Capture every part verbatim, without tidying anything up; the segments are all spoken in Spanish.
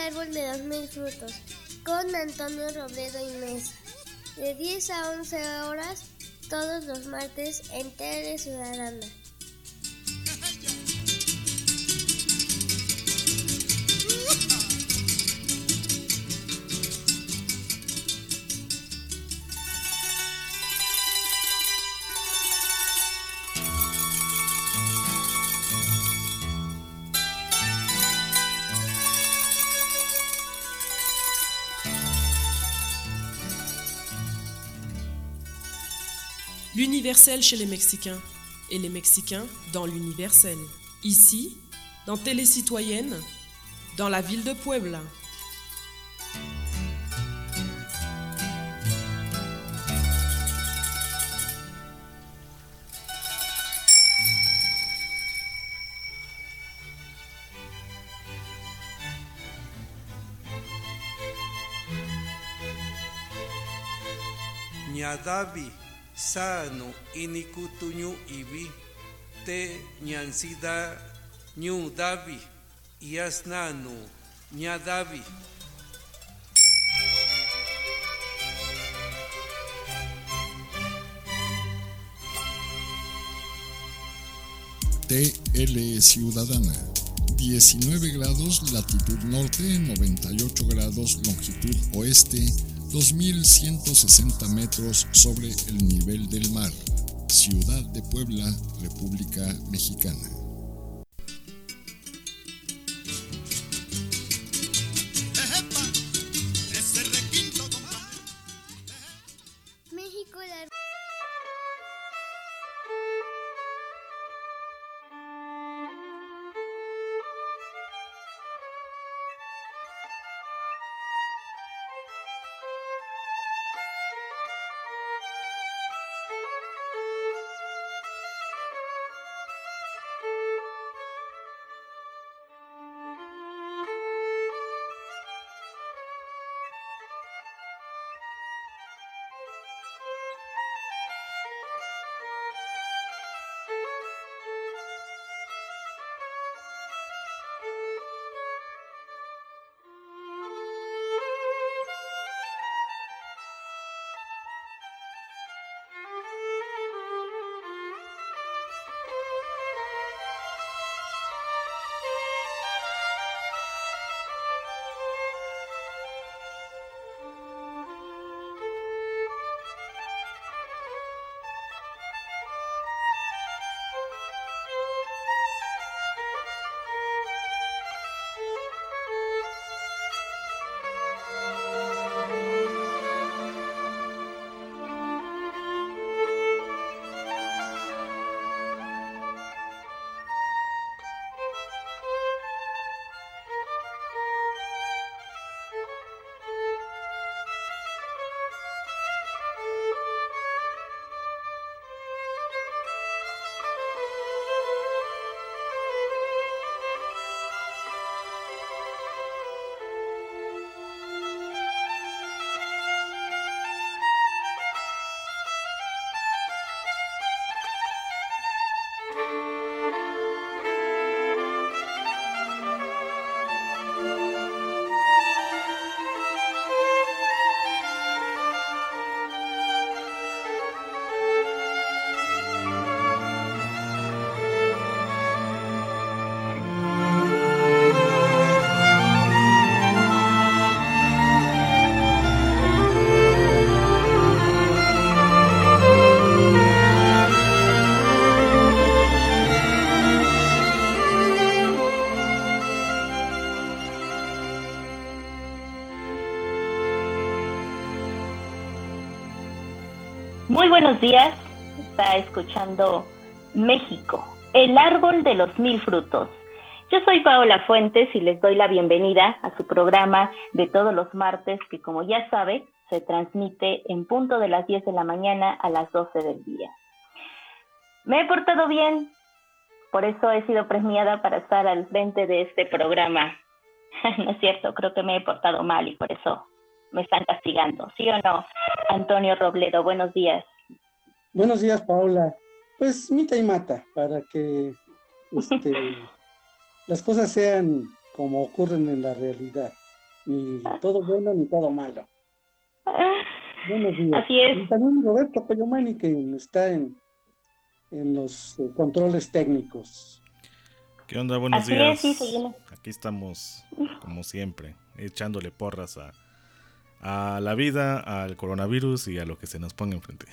árbol de los mil frutos con Antonio Robledo y Mesa, de diez a once horas todos los martes en Tele Ciudadana. L'universel chez les Mexicains et les Mexicains dans l'universel. Ici, dans Télé Citoyenne, dans la ville de Puebla. Ñadavi sano inikutuñu ibi te ñansida ñu davi yasnanu ñadavi. T L Ciudadana, diecinueve grados latitud norte, noventa y ocho grados longitud oeste, dos mil ciento sesenta metros sobre el nivel del mar. Ciudad de Puebla, República Mexicana. México, la... Muy buenos días, está escuchando México, el árbol de los mil frutos. Yo soy Paola Fuentes y les doy la bienvenida a su programa de todos los martes que, como ya sabe, se transmite en punto de las diez de la mañana a las doce del día. Me he portado bien, por eso he sido premiada para estar al frente de este programa. No es cierto, creo que me he portado mal y por eso me están castigando, ¿sí o no? Antonio Robledo, buenos días. Buenos días, Paola. Pues mita y mata, para que este, las cosas sean como ocurren en la realidad. ni todo bueno ni todo malo. Buenos días. Así es. Y también Roberto Coyomani, que está en, en los eh, controles técnicos. ¿Qué onda? Buenos Así días. es, sí, seguimos. Aquí estamos, como siempre, echándole porras a, a la vida, al coronavirus y a lo que se nos ponga enfrente.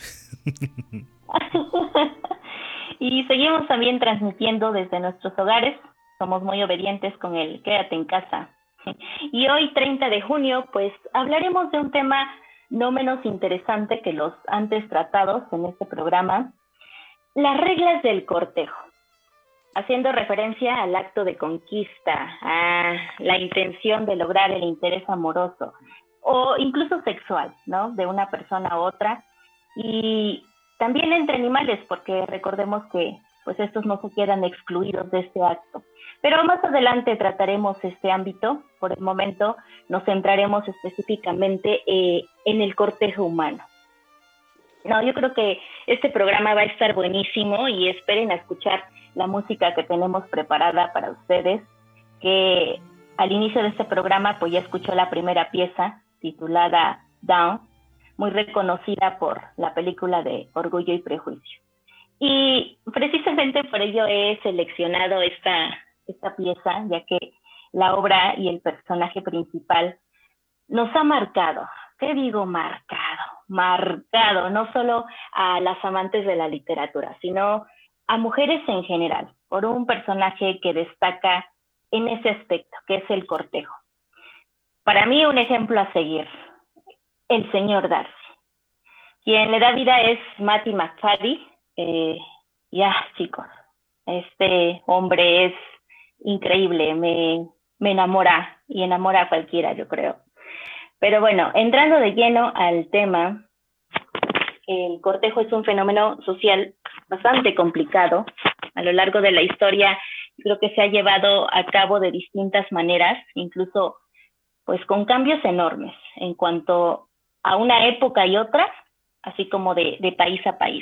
Y seguimos también transmitiendo desde nuestros hogares. Somos muy obedientes con el quédate en casa. Y hoy, treinta de junio, pues hablaremos de un tema no menos interesante que los antes tratados en este programa, las reglas del cortejo, haciendo referencia al acto de conquista, a la intención de lograr el interés amoroso o incluso sexual, ¿no?, de una persona a otra, y también entre animales, porque recordemos que pues estos no se quedan excluidos de este acto. Pero más adelante trataremos este ámbito. Por el momento nos centraremos específicamente eh, en el cortejo humano. No, yo creo que este programa va a estar buenísimo y esperen a escuchar la música que tenemos preparada para ustedes, que al inicio de este programa pues ya escuchó la primera pieza titulada Down, muy reconocida por la película de Orgullo y Prejuicio. Y precisamente por ello he seleccionado esta, esta pieza, ya que la obra y el personaje principal nos ha marcado. ¿Qué digo marcado? Marcado, no solo a las amantes de la literatura, sino a mujeres en general, por un personaje que destaca en ese aspecto, que es el cortejo. Para mí, un ejemplo a seguir, el señor Darcy. Quien le da vida es Matthew McFadden. Eh, ya, chicos, este hombre es increíble, me, me enamora y enamora a cualquiera, yo creo. Pero bueno, entrando de lleno al tema, el cortejo es un fenómeno social bastante complicado. A lo largo de la historia, creo que se ha llevado a cabo de distintas maneras, incluso pues con cambios enormes en cuanto a una época y otra, así como de, de país a país.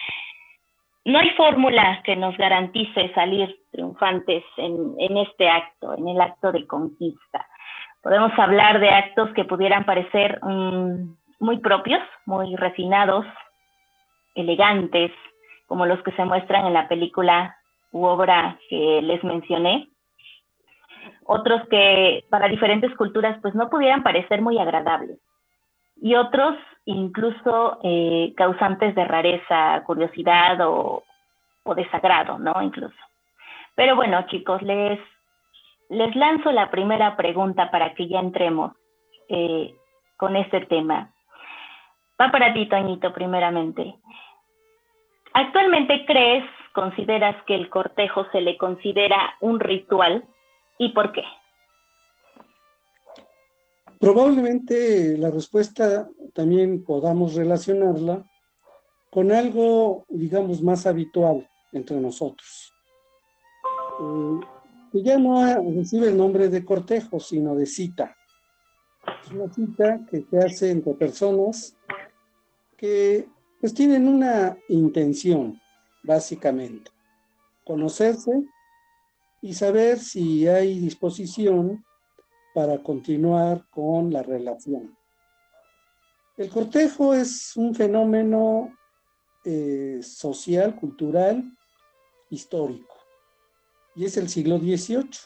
No hay fórmula que nos garantice salir triunfantes en, en este acto, en el acto de conquista. Podemos hablar de actos que pudieran parecer um, muy propios, muy refinados, elegantes, como los que se muestran en la película u obra que les mencioné. Otros que para diferentes culturas pues no pudieran parecer muy agradables. Y otros incluso eh, causantes de rareza, curiosidad o, o desagrado, ¿no? Incluso. Pero bueno, chicos, les, les lanzo la primera pregunta para que ya entremos eh, con este tema. Va para ti, Toñito, primeramente. ¿Actualmente crees, consideras que el cortejo se le considera un ritual? ¿Y por qué? Probablemente la respuesta también podamos relacionarla con algo, digamos, más habitual entre nosotros. Eh, que ya no recibe el nombre de cortejo, sino de cita. Es una cita que se hace entre personas que pues tienen una intención, básicamente. Conocerse y saber si hay disposición para continuar con la relación. El cortejo es un fenómeno eh, social, cultural, histórico, y es el siglo dieciocho.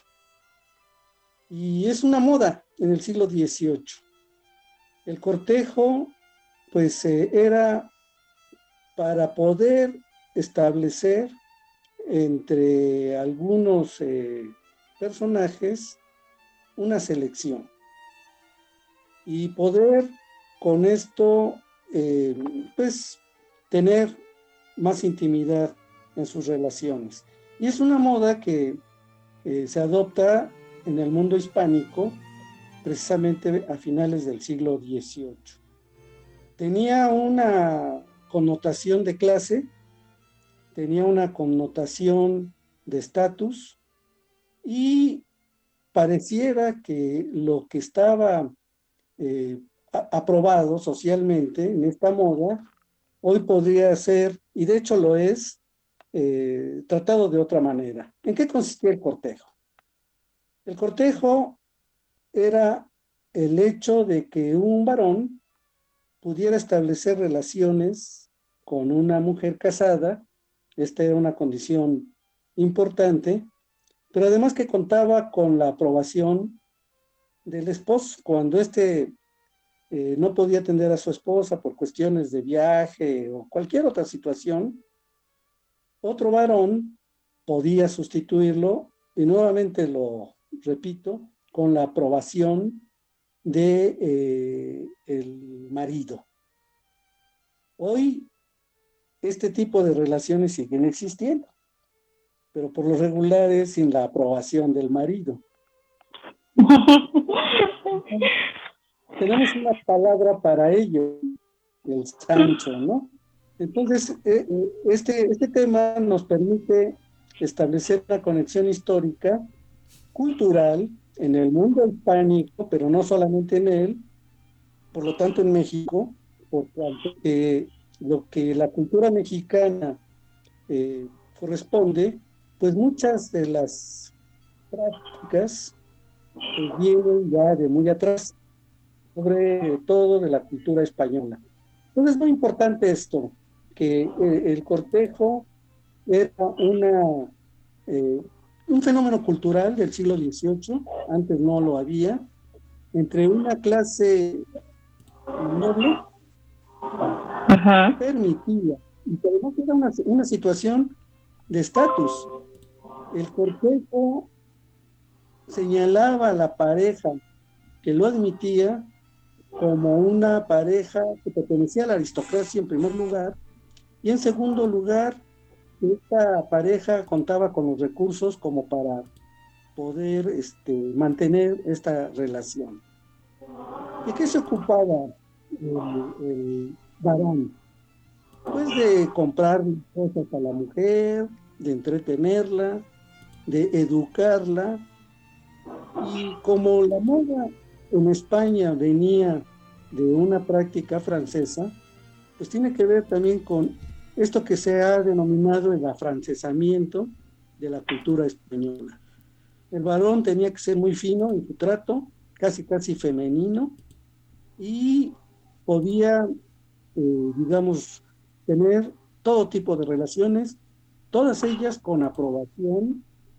Y es una moda en el siglo dieciocho. El cortejo, pues, eh, era para poder establecer entre algunos eh, personajes una selección y poder con esto eh, pues tener más intimidad en sus relaciones. Y es una moda que eh, se adopta en el mundo hispánico precisamente a finales del siglo dieciocho. Tenía una connotación de clase, tenía una connotación de estatus y pareciera que lo que estaba eh, a- aprobado socialmente en esta moda, hoy podría ser, y de hecho lo es, eh, tratado de otra manera. ¿En qué consistía el cortejo? El cortejo era el hecho de que un varón pudiera establecer relaciones con una mujer casada. Esta era una condición importante, pero además que contaba con la aprobación del esposo. Cuando éste eh, no podía atender a su esposa por cuestiones de viaje o cualquier otra situación, otro varón podía sustituirlo, y nuevamente lo repito, con la aprobación de eh, el marido. Hoy este tipo de relaciones siguen existiendo, pero por lo regular es sin la aprobación del marido. Tenemos una palabra para ello, el Sancho, ¿no? Entonces, eh, este, este tema nos permite establecer una conexión histórica, cultural, en el mundo hispánico, pero no solamente en él, por lo tanto en México, por cuanto eh, lo que la cultura mexicana eh, corresponde, pues muchas de las prácticas pues, vienen ya de muy atrás, sobre todo de la cultura española. Entonces es muy importante esto, que eh, el cortejo era una, eh, un fenómeno cultural del siglo dieciocho, antes no lo había, entre una clase noble uh-huh. permitida, y además era una, una situación de estatus. El cortejo señalaba a la pareja que lo admitía como una pareja que pertenecía a la aristocracia en primer lugar, y en segundo lugar, esta pareja contaba con los recursos como para poder este, mantener esta relación. ¿De qué se ocupaba el, el varón? Pues de comprar cosas a la mujer, de entretenerla, de educarla, y como la moda en España venía de una práctica francesa, pues tiene que ver también con esto que se ha denominado el afrancesamiento de la cultura española. El varón tenía que ser muy fino en su trato, casi casi femenino, y podía, eh, digamos, tener todo tipo de relaciones, todas ellas con aprobación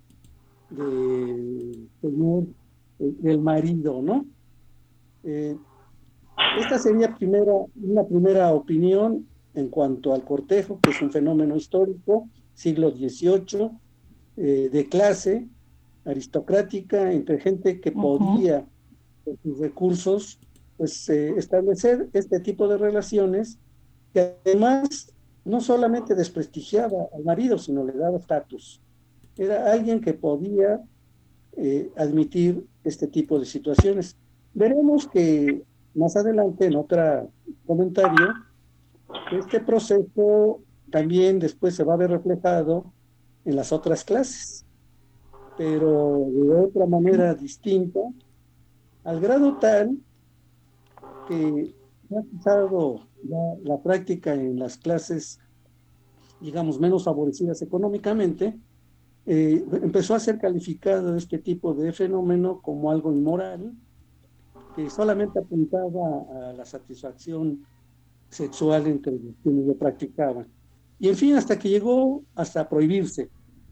del señor, del marido, ¿no? Eh, esta sería primera, una primera opinión en cuanto al cortejo, que es un fenómeno histórico, siglo dieciocho, eh, de clase aristocrática, entre gente que uh-huh. podía, con sus recursos, pues eh, establecer este tipo de relaciones, que además no solamente desprestigiaba al marido, sino le daba estatus. Era alguien que podía eh, admitir este tipo de situaciones. Veremos que más adelante, en otro comentario, este proceso también después se va a ver reflejado en las otras clases, pero de otra manera distinta, al grado tal que ha empezado ya la práctica en las clases, digamos, menos favorecidas económicamente, eh, empezó a ser calificado este tipo de fenómeno como algo inmoral, que solamente apuntaba a la satisfacción sexual entre quienes lo practicaban. Y en fin, hasta que llegó hasta prohibirse.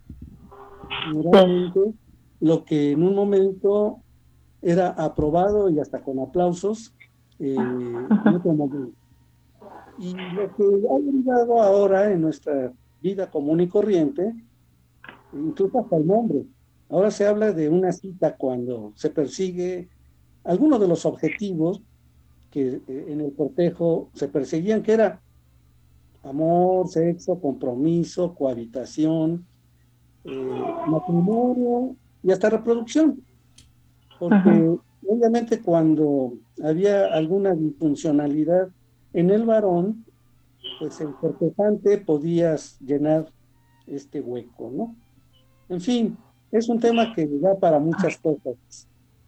Realmente, lo que en un momento era aprobado y hasta con aplausos, eh, en otro momento. Y lo que ha derivado ahora en nuestra vida común y corriente, incluso hasta el nombre. Ahora se habla de una cita cuando se persigue algunos de los objetivos que eh, en el cortejo se perseguían, que era amor, sexo, compromiso, cohabitación, eh, matrimonio y hasta reproducción. Porque Ajá. obviamente cuando había alguna disfuncionalidad en el varón, pues el cortejante podía llenar este hueco, ¿no? En fin, es un tema que da para muchas cosas.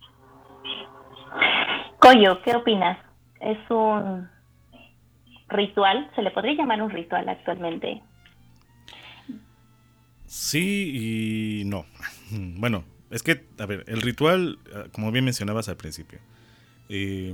Coyo, ¿qué opinas? ¿Es un ritual? ¿Se le podría llamar un ritual actualmente? Sí y no. Bueno, es que, a ver, el ritual, como bien mencionabas al principio, eh,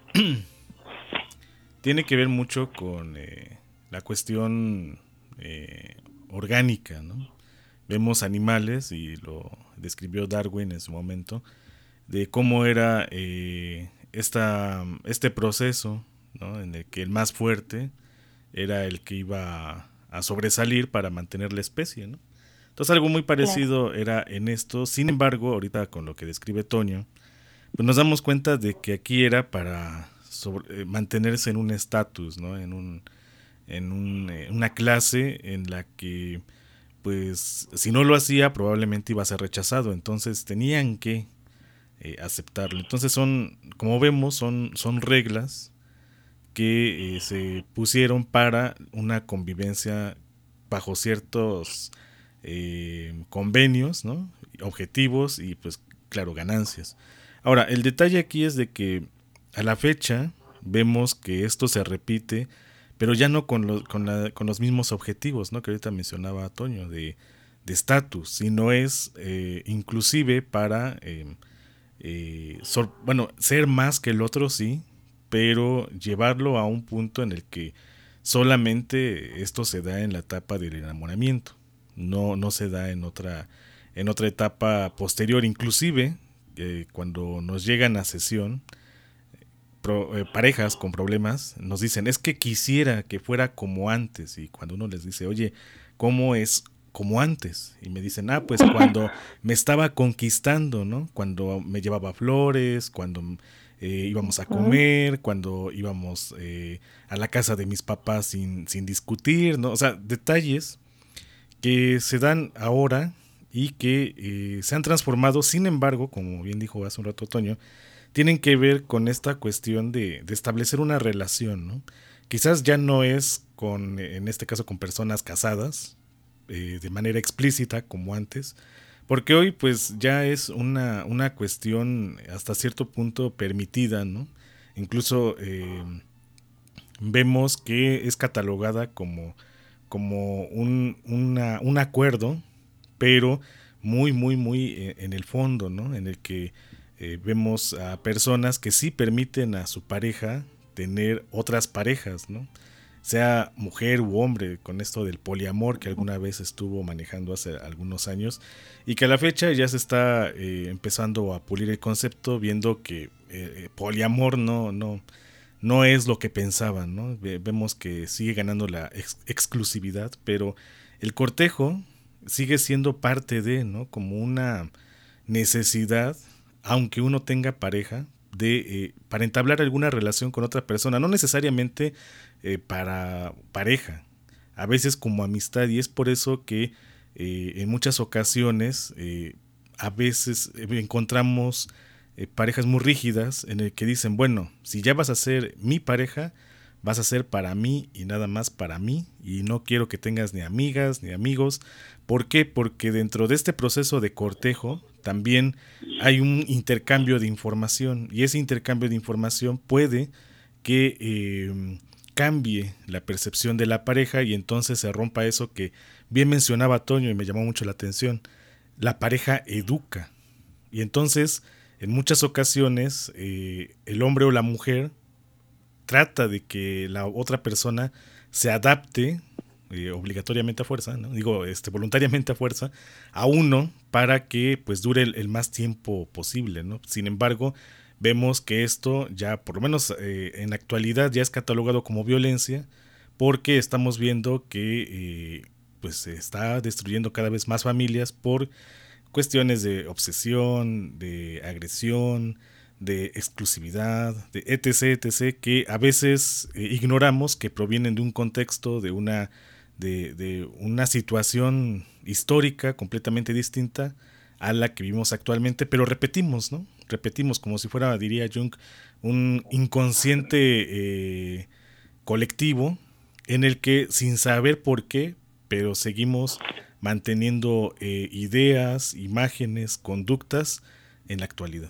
tiene que ver mucho con eh, la cuestión eh, orgánica, ¿no? Vemos animales, y lo describió Darwin en su momento, de cómo era eh, esta, este proceso, ¿no? En el que el más fuerte era el que iba a sobresalir para mantener la especie, ¿no? Entonces algo muy parecido era en esto. Sin embargo, ahorita con lo que describe Toño, pues nos damos cuenta de que aquí era para sobre, eh, mantenerse en un estatus, ¿no? En un en un, eh, una clase en la que, pues, si no lo hacía, probablemente iba a ser rechazado. Entonces tenían que eh, aceptarlo. Entonces son, como vemos, son, son reglas que eh, se pusieron para una convivencia bajo ciertos eh, convenios, ¿no? Objetivos y, pues, claro, ganancias. Ahora, el detalle aquí es de que a la fecha vemos que esto se repite, pero ya no con, lo, con, la, con los mismos objetivos, ¿no? Que ahorita mencionaba Toño, de estatus, sino es eh, inclusive para, eh, eh, sor, bueno, ser más que el otro, sí, pero llevarlo a un punto en el que solamente esto se da en la etapa del enamoramiento, no, no se da en otra, en otra etapa posterior. Inclusive eh, cuando nos llegan a sesión pro, eh, parejas con problemas, nos dicen, es que quisiera que fuera como antes, y cuando uno les dice, oye, ¿cómo es como antes? Y me dicen, ah, pues cuando me estaba conquistando, ¿no? Cuando me llevaba flores, cuando eh, íbamos a comer, cuando íbamos eh, a la casa de mis papás sin, sin discutir, ¿no? O sea, detalles que se dan ahora y que eh, se han transformado. Sin embargo, como bien dijo hace un rato Toño, tienen que ver con esta cuestión de, de establecer una relación, ¿no? Quizás ya no es con, en este caso, con personas casadas eh, de manera explícita como antes, porque hoy pues ya es una, una cuestión hasta cierto punto permitida, ¿no? Incluso eh, vemos que es catalogada como, como un, una, un acuerdo, pero muy, muy, muy en el fondo, ¿no? En el que eh, vemos a personas que sí permiten a su pareja tener otras parejas, ¿no? Sea mujer u hombre, con esto del poliamor que alguna vez estuvo manejando hace algunos años, y que a la fecha ya se está eh, empezando a pulir el concepto, viendo que eh, poliamor no, no, no es lo que pensaban, ¿no? Vemos que sigue ganando la ex- exclusividad, pero el cortejo sigue siendo parte de, ¿no? Como una necesidad, aunque uno tenga pareja, de eh, para entablar alguna relación con otra persona, no necesariamente eh, para pareja, a veces como amistad, y es por eso que eh, en muchas ocasiones eh, a veces encontramos eh, parejas muy rígidas en el que dicen, bueno, si ya vas a ser mi pareja, vas a ser para mí y nada más para mí, y no quiero que tengas ni amigas ni amigos. ¿Por qué? Porque dentro de este proceso de cortejo también hay un intercambio de información, y ese intercambio de información puede que eh, cambie la percepción de la pareja, y entonces se rompa eso que bien mencionaba Toño y me llamó mucho la atención. La pareja educa, y entonces en muchas ocasiones eh, el hombre o la mujer trata de que la otra persona se adapte eh, obligatoriamente a fuerza, ¿no? Digo, este, voluntariamente a fuerza, a uno, para que pues dure el, el más tiempo posible, ¿no? Sin embargo, vemos que esto ya, por lo menos eh, en la actualidad, ya es catalogado como violencia, porque estamos viendo que eh, pues se está destruyendo cada vez más familias por cuestiones de obsesión, de agresión, de exclusividad, de etc, etc, que a veces eh, ignoramos que provienen de un contexto, de una, de, de una situación histórica completamente distinta a la que vivimos actualmente, pero repetimos, ¿no? Repetimos como si fuera, diría Jung, un inconsciente eh, colectivo en el que sin saber por qué, pero seguimos manteniendo eh, ideas, imágenes, conductas en la actualidad.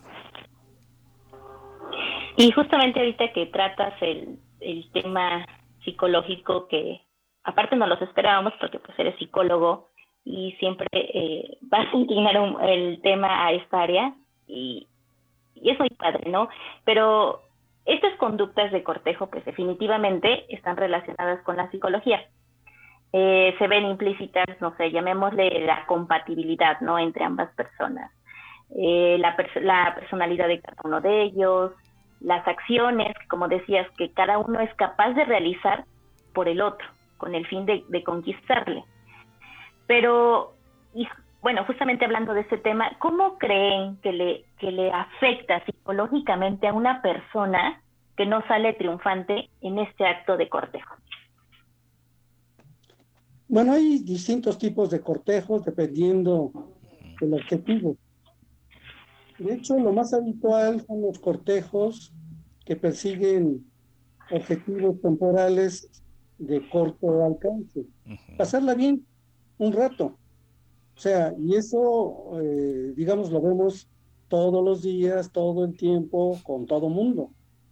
Y justamente ahorita que tratas el, el tema psicológico, que aparte no los esperábamos porque pues eres psicólogo y siempre eh, vas a inclinar un, el tema a esta área, y, y es muy padre, ¿no? Pero estas conductas de cortejo, pues definitivamente están relacionadas con la psicología. Eh, se ven implícitas, no sé, llamémosle la compatibilidad, ¿no? Entre ambas personas. Eh, la, pers- la personalidad de cada uno de ellos, las acciones, como decías, que cada uno es capaz de realizar por el otro, con el fin de, de conquistarle. Pero, y, bueno, justamente hablando de este tema, ¿cómo creen que le, que le afecta psicológicamente a una persona que no sale triunfante en este acto de cortejo? Bueno, hay distintos tipos de cortejos dependiendo del objetivo. De hecho, lo más habitual son los cortejos que persiguen objetivos temporales de corto alcance. Ujú. Pasarla bien un rato. O sea, y eso, eh, digamos, lo vemos todos los días, todo el tiempo, con todo mundo.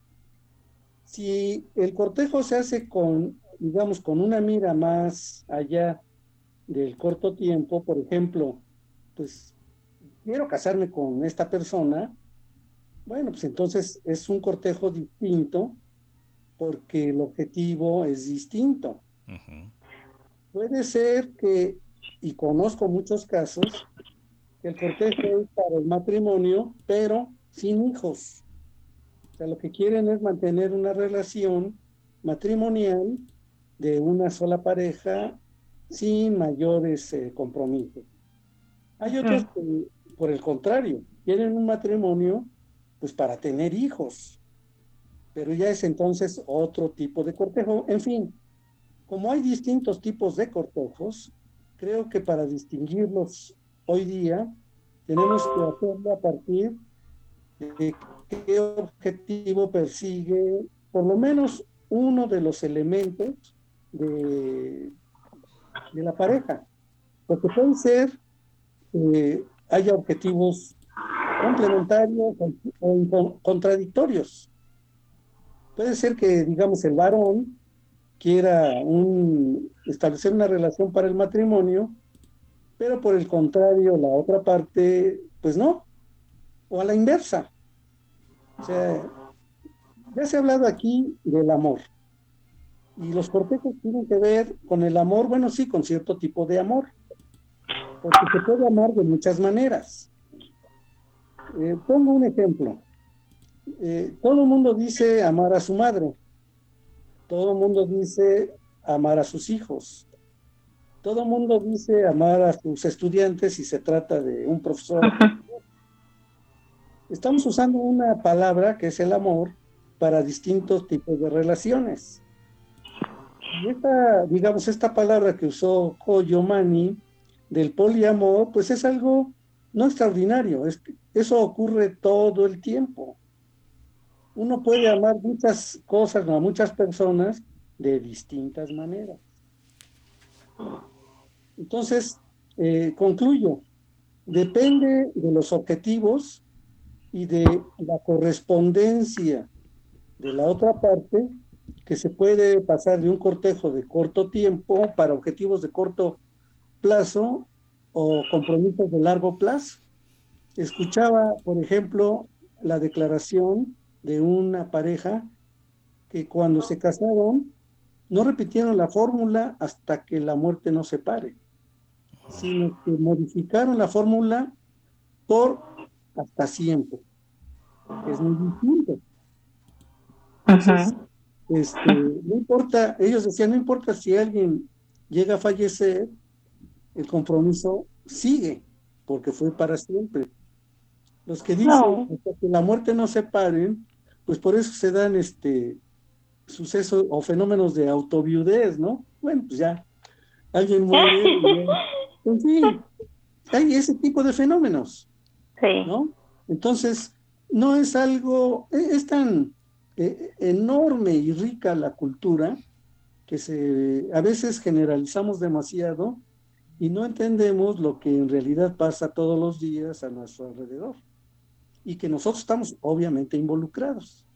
Si el cortejo se hace con, digamos, con una mira más allá del corto tiempo, por ejemplo, pues quiero casarme con esta persona, bueno, pues entonces es un cortejo distinto porque el objetivo es distinto. Ujú. Puede ser que, y conozco muchos casos, que el cortejo es para el matrimonio, pero sin hijos. O sea, lo que quieren es mantener una relación matrimonial de una sola pareja sin mayores eh, compromisos. Hay otros que, por el contrario, quieren un matrimonio pues para tener hijos, pero ya es entonces otro tipo de cortejo. En fin, como hay distintos tipos de cortejos, creo que para distinguirlos hoy día tenemos que hacerlo a partir de qué objetivo persigue por lo menos uno de los elementos de, de la pareja, porque puede ser que haya objetivos complementarios o, o contradictorios. Puede ser que, digamos, el varón quiera un, establecer una relación para el matrimonio, pero por el contrario, la otra parte, pues no, o a la inversa. O sea, ya se ha hablado aquí del amor, y los cortejos tienen que ver con el amor, bueno, sí, con cierto tipo de amor, porque se puede amar de muchas maneras. Eh, pongo un ejemplo. Eh, todo el mundo dice amar a su madre, todo el mundo dice amar a sus hijos, todo el mundo dice amar a sus estudiantes si se trata de un profesor. Estamos usando una palabra que es el amor para distintos tipos de relaciones. Y esta, digamos, esta palabra que usó Koyo Mani del poliamor, pues es algo no extraordinario, es, eso ocurre todo el tiempo. Uno puede amar muchas cosas, a muchas personas de distintas maneras. Entonces, eh, concluyo, depende de los objetivos y de la correspondencia de la otra parte, que se puede pasar de un cortejo de corto tiempo para objetivos de corto plazo o compromisos de largo plazo. Escuchaba, por ejemplo, la declaración de una pareja que cuando se casaron no repitieron la fórmula hasta que la muerte nos separe, sino que modificaron la fórmula por hasta siempre. Es muy distinto. Entonces, uh-huh. este, no importa, ellos decían, no importa si alguien llega a fallecer, el compromiso sigue, porque fue para siempre. Los que dicen no. que la muerte no separe, pues por eso se dan este sucesos o fenómenos de autoviudez, ¿no? Bueno, pues ya, alguien muere, y, en fin, hay ese tipo de fenómenos, sí. ¿no? Entonces, no es algo, es tan eh, enorme y rica la cultura que se, a veces generalizamos demasiado y no entendemos lo que en realidad pasa todos los días a nuestro alrededor y que nosotros estamos obviamente involucrados.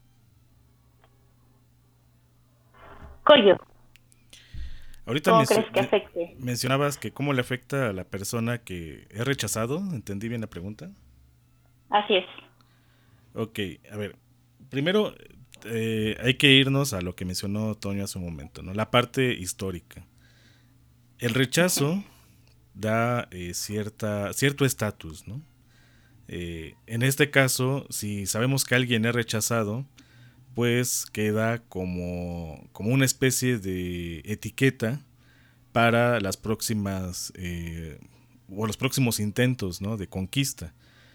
Coyo, ahorita ¿cómo menc- crees que afecte? mencionabas que cómo le afecta a la persona que es rechazado, ¿entendí bien la pregunta? Así es. Ok, a ver, primero eh, hay que irnos a lo que mencionó Toño hace un momento, ¿no? La parte histórica. El rechazo da eh, cierta, cierto estatus, ¿no? Eh, en este caso, si sabemos que alguien es rechazado, pues queda como, como una especie de etiqueta para las próximas eh, o los próximos intentos, ¿no?, de conquista.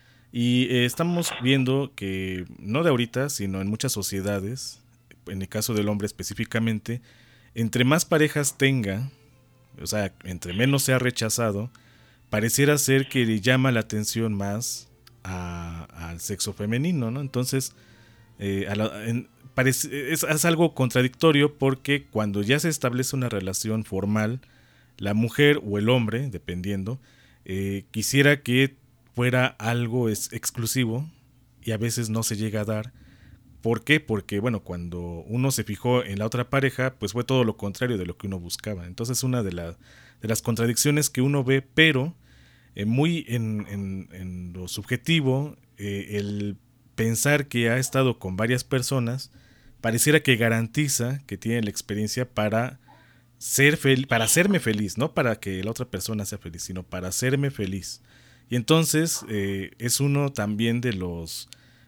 Y eh, estamos viendo que no de ahorita, sino en muchas sociedades, en el caso del hombre específicamente, entre más parejas tenga, o sea, entre menos sea rechazado, pareciera ser que le llama la atención más a, al sexo femenino, ¿no? Entonces, eh, a la, en, parece, es, es algo contradictorio porque cuando ya se establece una relación formal, la mujer o el hombre, dependiendo, eh, quisiera que fuera algo es exclusivo y a veces no se llega a dar. ¿Por qué? Porque, bueno, cuando uno se fijó en la otra pareja, pues fue todo lo contrario de lo que uno buscaba. Entonces, una de, la, de las contradicciones que uno ve, pero eh, muy en, en, en lo subjetivo, eh, el pensar que ha estado con varias personas, pareciera que garantiza que tiene la experiencia para ser fel- para hacerme feliz, no para que la otra persona sea feliz, sino para hacerme feliz. Y entonces eh, es uno también de los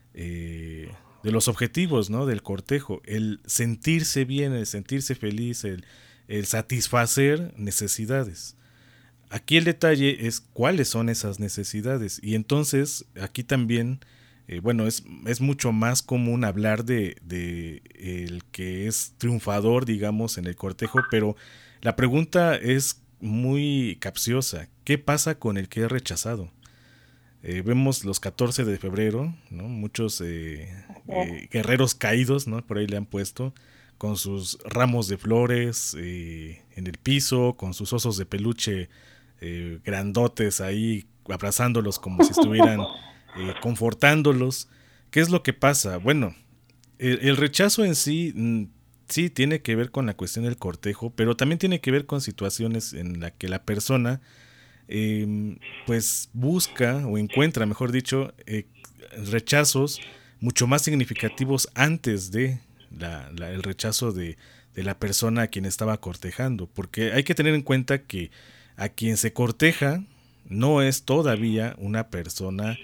eh, de los objetivos, ¿no?, del cortejo, el sentirse bien, el sentirse feliz, el, el satisfacer necesidades. Aquí el detalle es cuáles son esas necesidades. Y entonces aquí también, eh, bueno, es, es mucho más común hablar de, de el que es triunfador, digamos, en el cortejo, pero la pregunta es muy capciosa. ¿Qué pasa con el que es rechazado? Eh, vemos los catorce de febrero, ¿no? Muchos eh, eh, guerreros caídos, ¿no?, por ahí le han puesto, con sus ramos de flores eh, en el piso, con sus osos de peluche eh, grandotes ahí abrazándolos como si estuvieran eh, confortándolos. ¿Qué es lo que pasa? Bueno, el, el rechazo en sí, mm, sí tiene que ver con la cuestión del cortejo, pero también tiene que ver con situaciones en las que la persona eh, pues busca o encuentra, mejor dicho, eh, rechazos mucho más significativos antes de la, la, el rechazo de, de la persona a quien estaba cortejando, porque hay que tener en cuenta que a quien se corteja no es todavía una persona,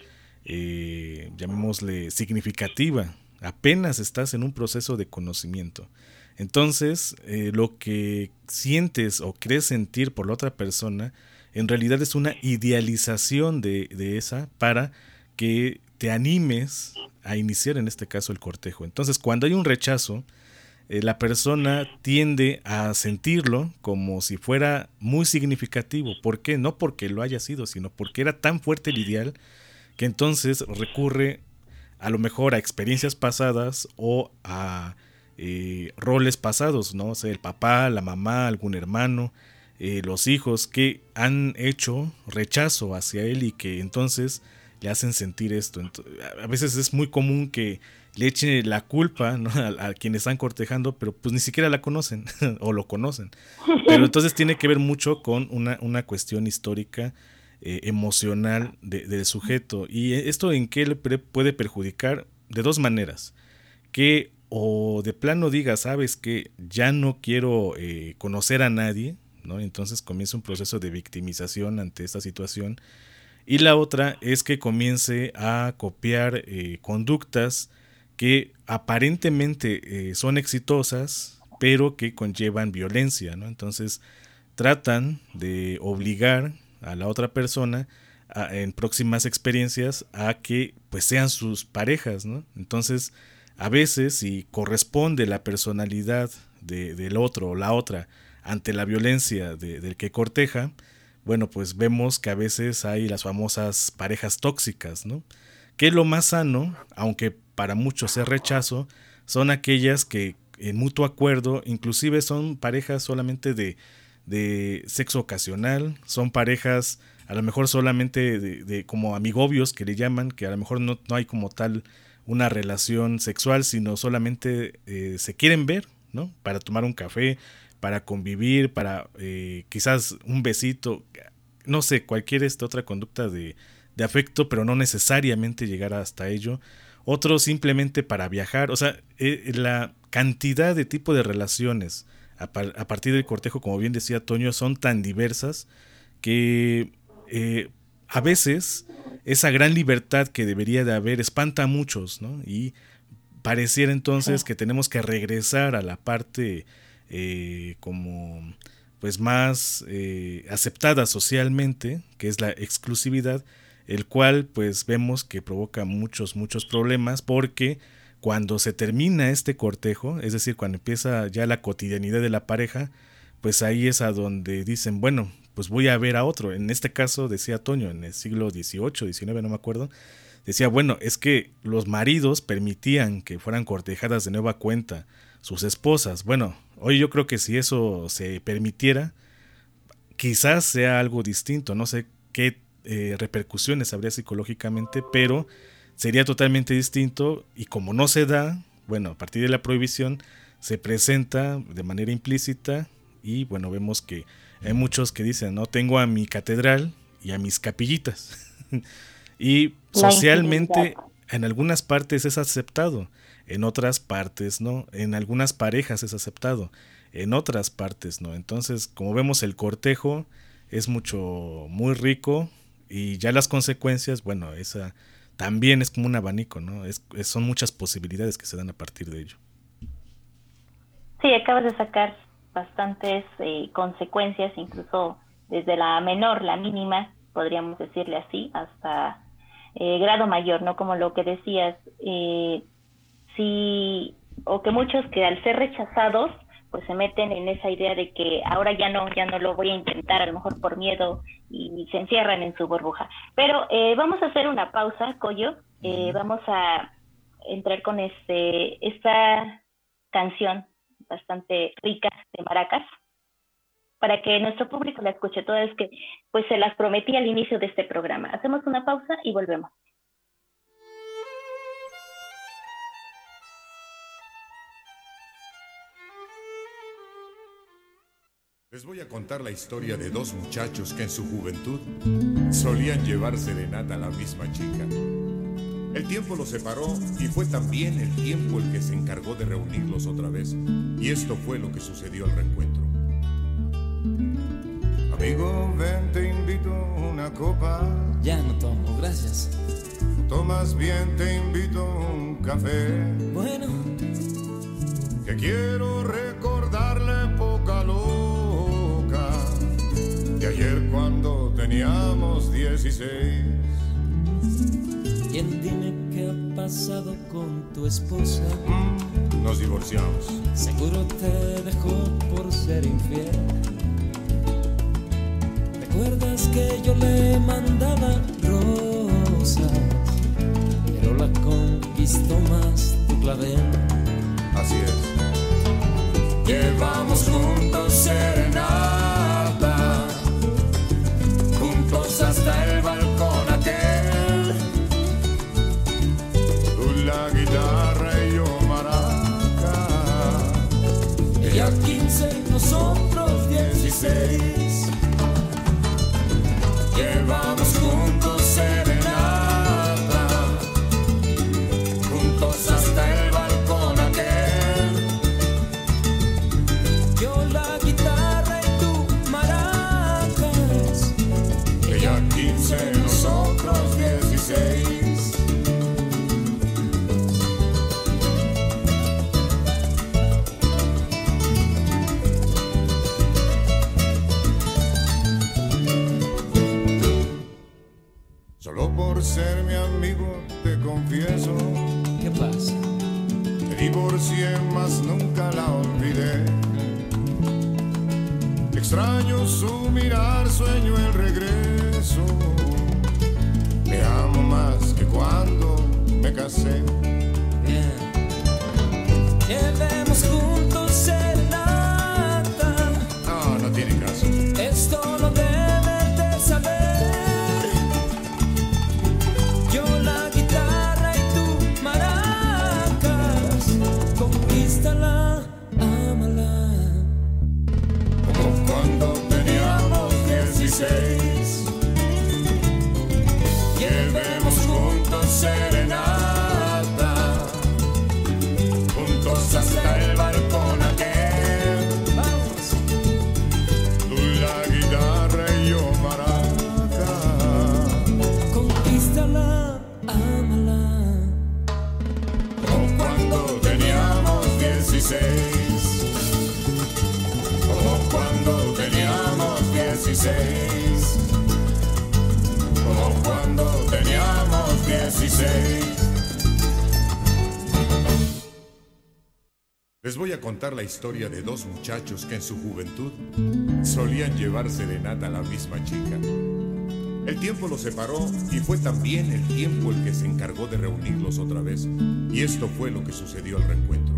eh, llamémosle, significativa, apenas estás en un proceso de conocimiento. Entonces, eh, lo que sientes o crees sentir por la otra persona en realidad es una idealización de, de esa para que te animes a iniciar en este caso el cortejo. Entonces, cuando hay un rechazo, eh, la persona tiende a sentirlo como si fuera muy significativo. ¿Por qué? No porque lo haya sido, sino porque era tan fuerte el ideal que entonces recurre a lo mejor a experiencias pasadas o a eh, roles pasados, ¿no? O sea, el papá, la mamá, algún hermano, Eh, los hijos que han hecho rechazo hacia él y que entonces le hacen sentir esto. Entonces, a veces es muy común que le echen la culpa, ¿no?, a, a quienes están cortejando, pero pues ni siquiera la conocen o lo conocen. Pero entonces tiene que ver mucho con una, una cuestión histórica, eh, emocional de, del sujeto. ¿Y esto en qué le pre- puede perjudicar? De dos maneras. Que o de plano diga, sabes que ya no quiero eh, conocer a nadie, ¿no? Entonces comienza un proceso de victimización ante esta situación. Y la otra es que comience a copiar eh, conductas que aparentemente eh, son exitosas, pero que conllevan violencia, ¿no? Entonces tratan de obligar a la otra persona a, en próximas experiencias a que pues sean sus parejas, ¿no? Entonces a veces, si corresponde la personalidad de, del otro o la otra ante la violencia de, del que corteja, bueno, pues vemos que a veces hay las famosas parejas tóxicas, ¿no? Que lo más sano, aunque para muchos es rechazo, son aquellas que en mutuo acuerdo, inclusive son parejas solamente de, de sexo ocasional, son parejas a lo mejor solamente de, de como amigobios que le llaman, que a lo mejor no, no hay como tal una relación sexual, sino solamente eh, se quieren ver, ¿no? Para tomar un café, para convivir, para eh, quizás un besito, no sé, cualquier esta otra conducta de, de afecto, pero no necesariamente llegar hasta ello. otros simplemente para viajar. O sea, eh, la cantidad de tipo de relaciones a, par- a partir del cortejo, como bien decía Toño, son tan diversas que eh, a veces esa gran libertad que debería de haber espanta a muchos, ¿no? Y pareciera entonces que tenemos que regresar a la parte eh, como pues más eh, aceptada socialmente, que es la exclusividad, el cual pues vemos que provoca muchos, muchos problemas, porque cuando se termina este cortejo, es decir, cuando empieza ya la cotidianidad de la pareja, pues ahí es a donde dicen, bueno, pues voy a ver a otro. En este caso, decía Toño, en el siglo dieciocho, diecinueve, no me acuerdo, decía, bueno, es que los maridos permitían que fueran cortejadas de nueva cuenta sus esposas. Bueno, hoy yo creo que si eso se permitiera, quizás sea algo distinto, no sé qué eh, repercusiones habría psicológicamente, pero sería totalmente distinto, y como no se da, bueno, a partir de la prohibición se presenta de manera implícita, y bueno, vemos que hay muchos que dicen, no, tengo a mi catedral y a mis capillitas. Y socialmente en algunas partes es aceptado, en otras partes no, en algunas parejas es aceptado, en otras partes no. Entonces, como vemos, el cortejo es mucho, muy rico, y ya las consecuencias, bueno, esa también es como un abanico, ¿no? Es, es, son muchas posibilidades que se dan a partir de ello. Sí, acabas de sacar bastantes eh, consecuencias, incluso desde la menor, la mínima, podríamos decirle así, hasta eh, grado mayor, ¿no? Como lo que decías, eh, sí, o que muchos que al ser rechazados, pues se meten en esa idea de que ahora ya no, ya no lo voy a intentar, a lo mejor por miedo, y se encierran en su burbuja. Pero eh, vamos a hacer una pausa, Coyo, eh, uh-huh. Vamos a entrar con este esta canción bastante rica de maracas, para que nuestro público la escuche, todas que pues se las prometí al inicio de este programa. Hacemos una pausa y volvemos. Les voy a contar la historia de dos muchachos que en su juventud solían llevar serenata a la misma chica. El tiempo los separó y fue también el tiempo el que se encargó de reunirlos otra vez. Y esto fue lo que sucedió al reencuentro. Amigo, ven, te invito a una copa. Ya no tomo, gracias. Tomas bien, te invito a un café. Bueno. Que quiero recordar la época loca de ayer cuando teníamos dieciséis. Bien, dime qué ha pasado con tu esposa. Mm, nos divorciamos. Seguro te dejó por ser infiel. ¿Recuerdas que yo le mandaba rosas? Pero la conquistó más tu clavel. Así es. Llevamos juntos serenata, juntos hasta el balcón aquel. Tú la guitarra y yo maraca. Ella quince, nosotros dieciséis. Llevamos juntos serenata, juntos hasta el balcón aquel. Yo la guitarra y tú maracas. Ella quince, nosotros dieciséis. Solo por ser mi amigo te confieso. ¿Qué pasa? Me divorcié, mas nunca la olvidé. Extraño su mirar, sueño el regreso. Me amo más que cuando me casé. Bien. Llevemos juntos serenata. No, no tiene caso. Esto lo debes de saber. Yo la guitarra y tú maracas. Conquístala, ámala. Como cuando teníamos dieciséis. Llevemos juntos serenata, dieciséis, como cuando teníamos dieciséis. Les voy a contar la historia de dos muchachos que en su juventud solían llevar serenata a la misma chica. El tiempo los separó y fue también el tiempo el que se encargó de reunirlos otra vez. Y esto fue lo que sucedió al reencuentro.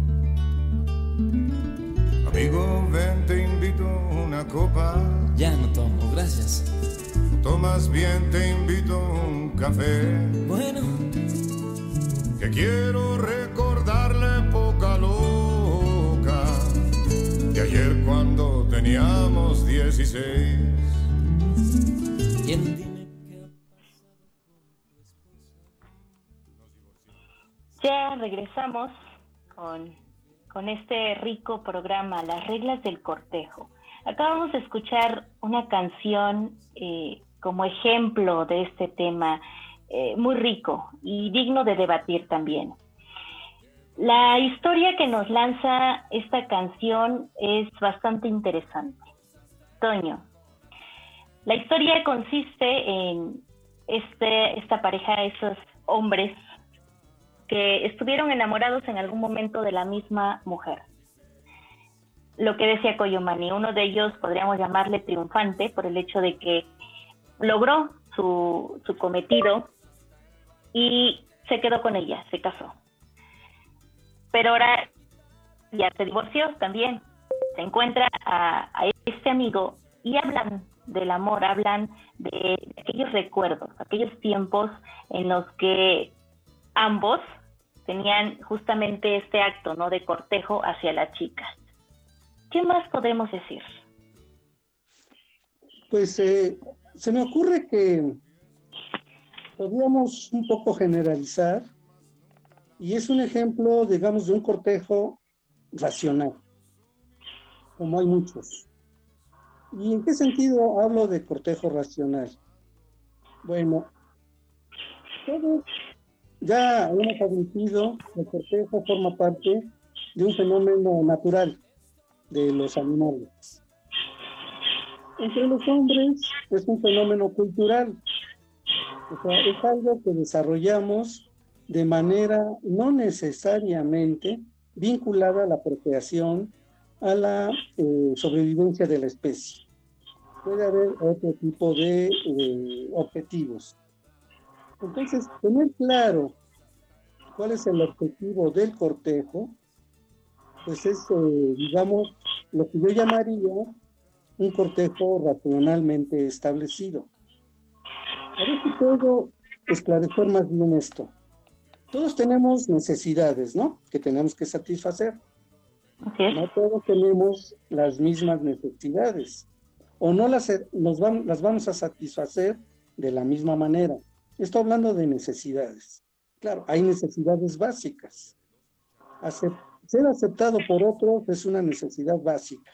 Amigo, ven, te invito a una copa. Ya no tomo, gracias. Tomas bien, te invito a un café. Bueno, que quiero recordarle poca loca de ayer cuando teníamos dieciséis. ¿Quién dime? Ya regresamos con, con este rico programa, Las reglas del cortejo. Acabamos de escuchar una canción eh, como ejemplo de este tema, eh, muy rico y digno de debatir también. La historia que nos lanza esta canción es bastante interesante. Toño, la historia consiste en este, esta pareja, esos hombres que estuvieron enamorados en algún momento de la misma mujer. Lo que decía Coyomani, uno de ellos podríamos llamarle triunfante por el hecho de que logró su, su cometido y se quedó con ella, se casó. Pero ahora ya se divorció también. Se encuentra a, a este amigo y hablan del amor, hablan de, de aquellos recuerdos, aquellos tiempos en los que ambos tenían justamente este acto, ¿no?, de cortejo hacia la chica. ¿Qué más podemos decir? Pues eh, se me ocurre que podríamos un poco generalizar, y es un ejemplo, digamos, de un cortejo racional, como hay muchos. ¿Y en qué sentido hablo de cortejo racional? Bueno, todos ya hemos admitido que el cortejo forma parte de un fenómeno natural de los animales. Entre los hombres es un fenómeno cultural, o sea, es algo que desarrollamos de manera no necesariamente vinculada a la procreación, a la eh, sobrevivencia de la especie. Puede haber otro tipo de eh, objetivos. Entonces, tener claro cuál es el objetivo del cortejo, pues es, eh, digamos, lo que yo llamaría un cortejo racionalmente establecido. A ver si puedo esclarecer más bien esto. Todos tenemos necesidades, ¿no?, que tenemos que satisfacer. Okay. No todos tenemos las mismas necesidades, o no las, nos van, las vamos a satisfacer de la misma manera. Estoy hablando de necesidades. Claro, hay necesidades básicas. Acep- ser aceptado por otros es una necesidad básica.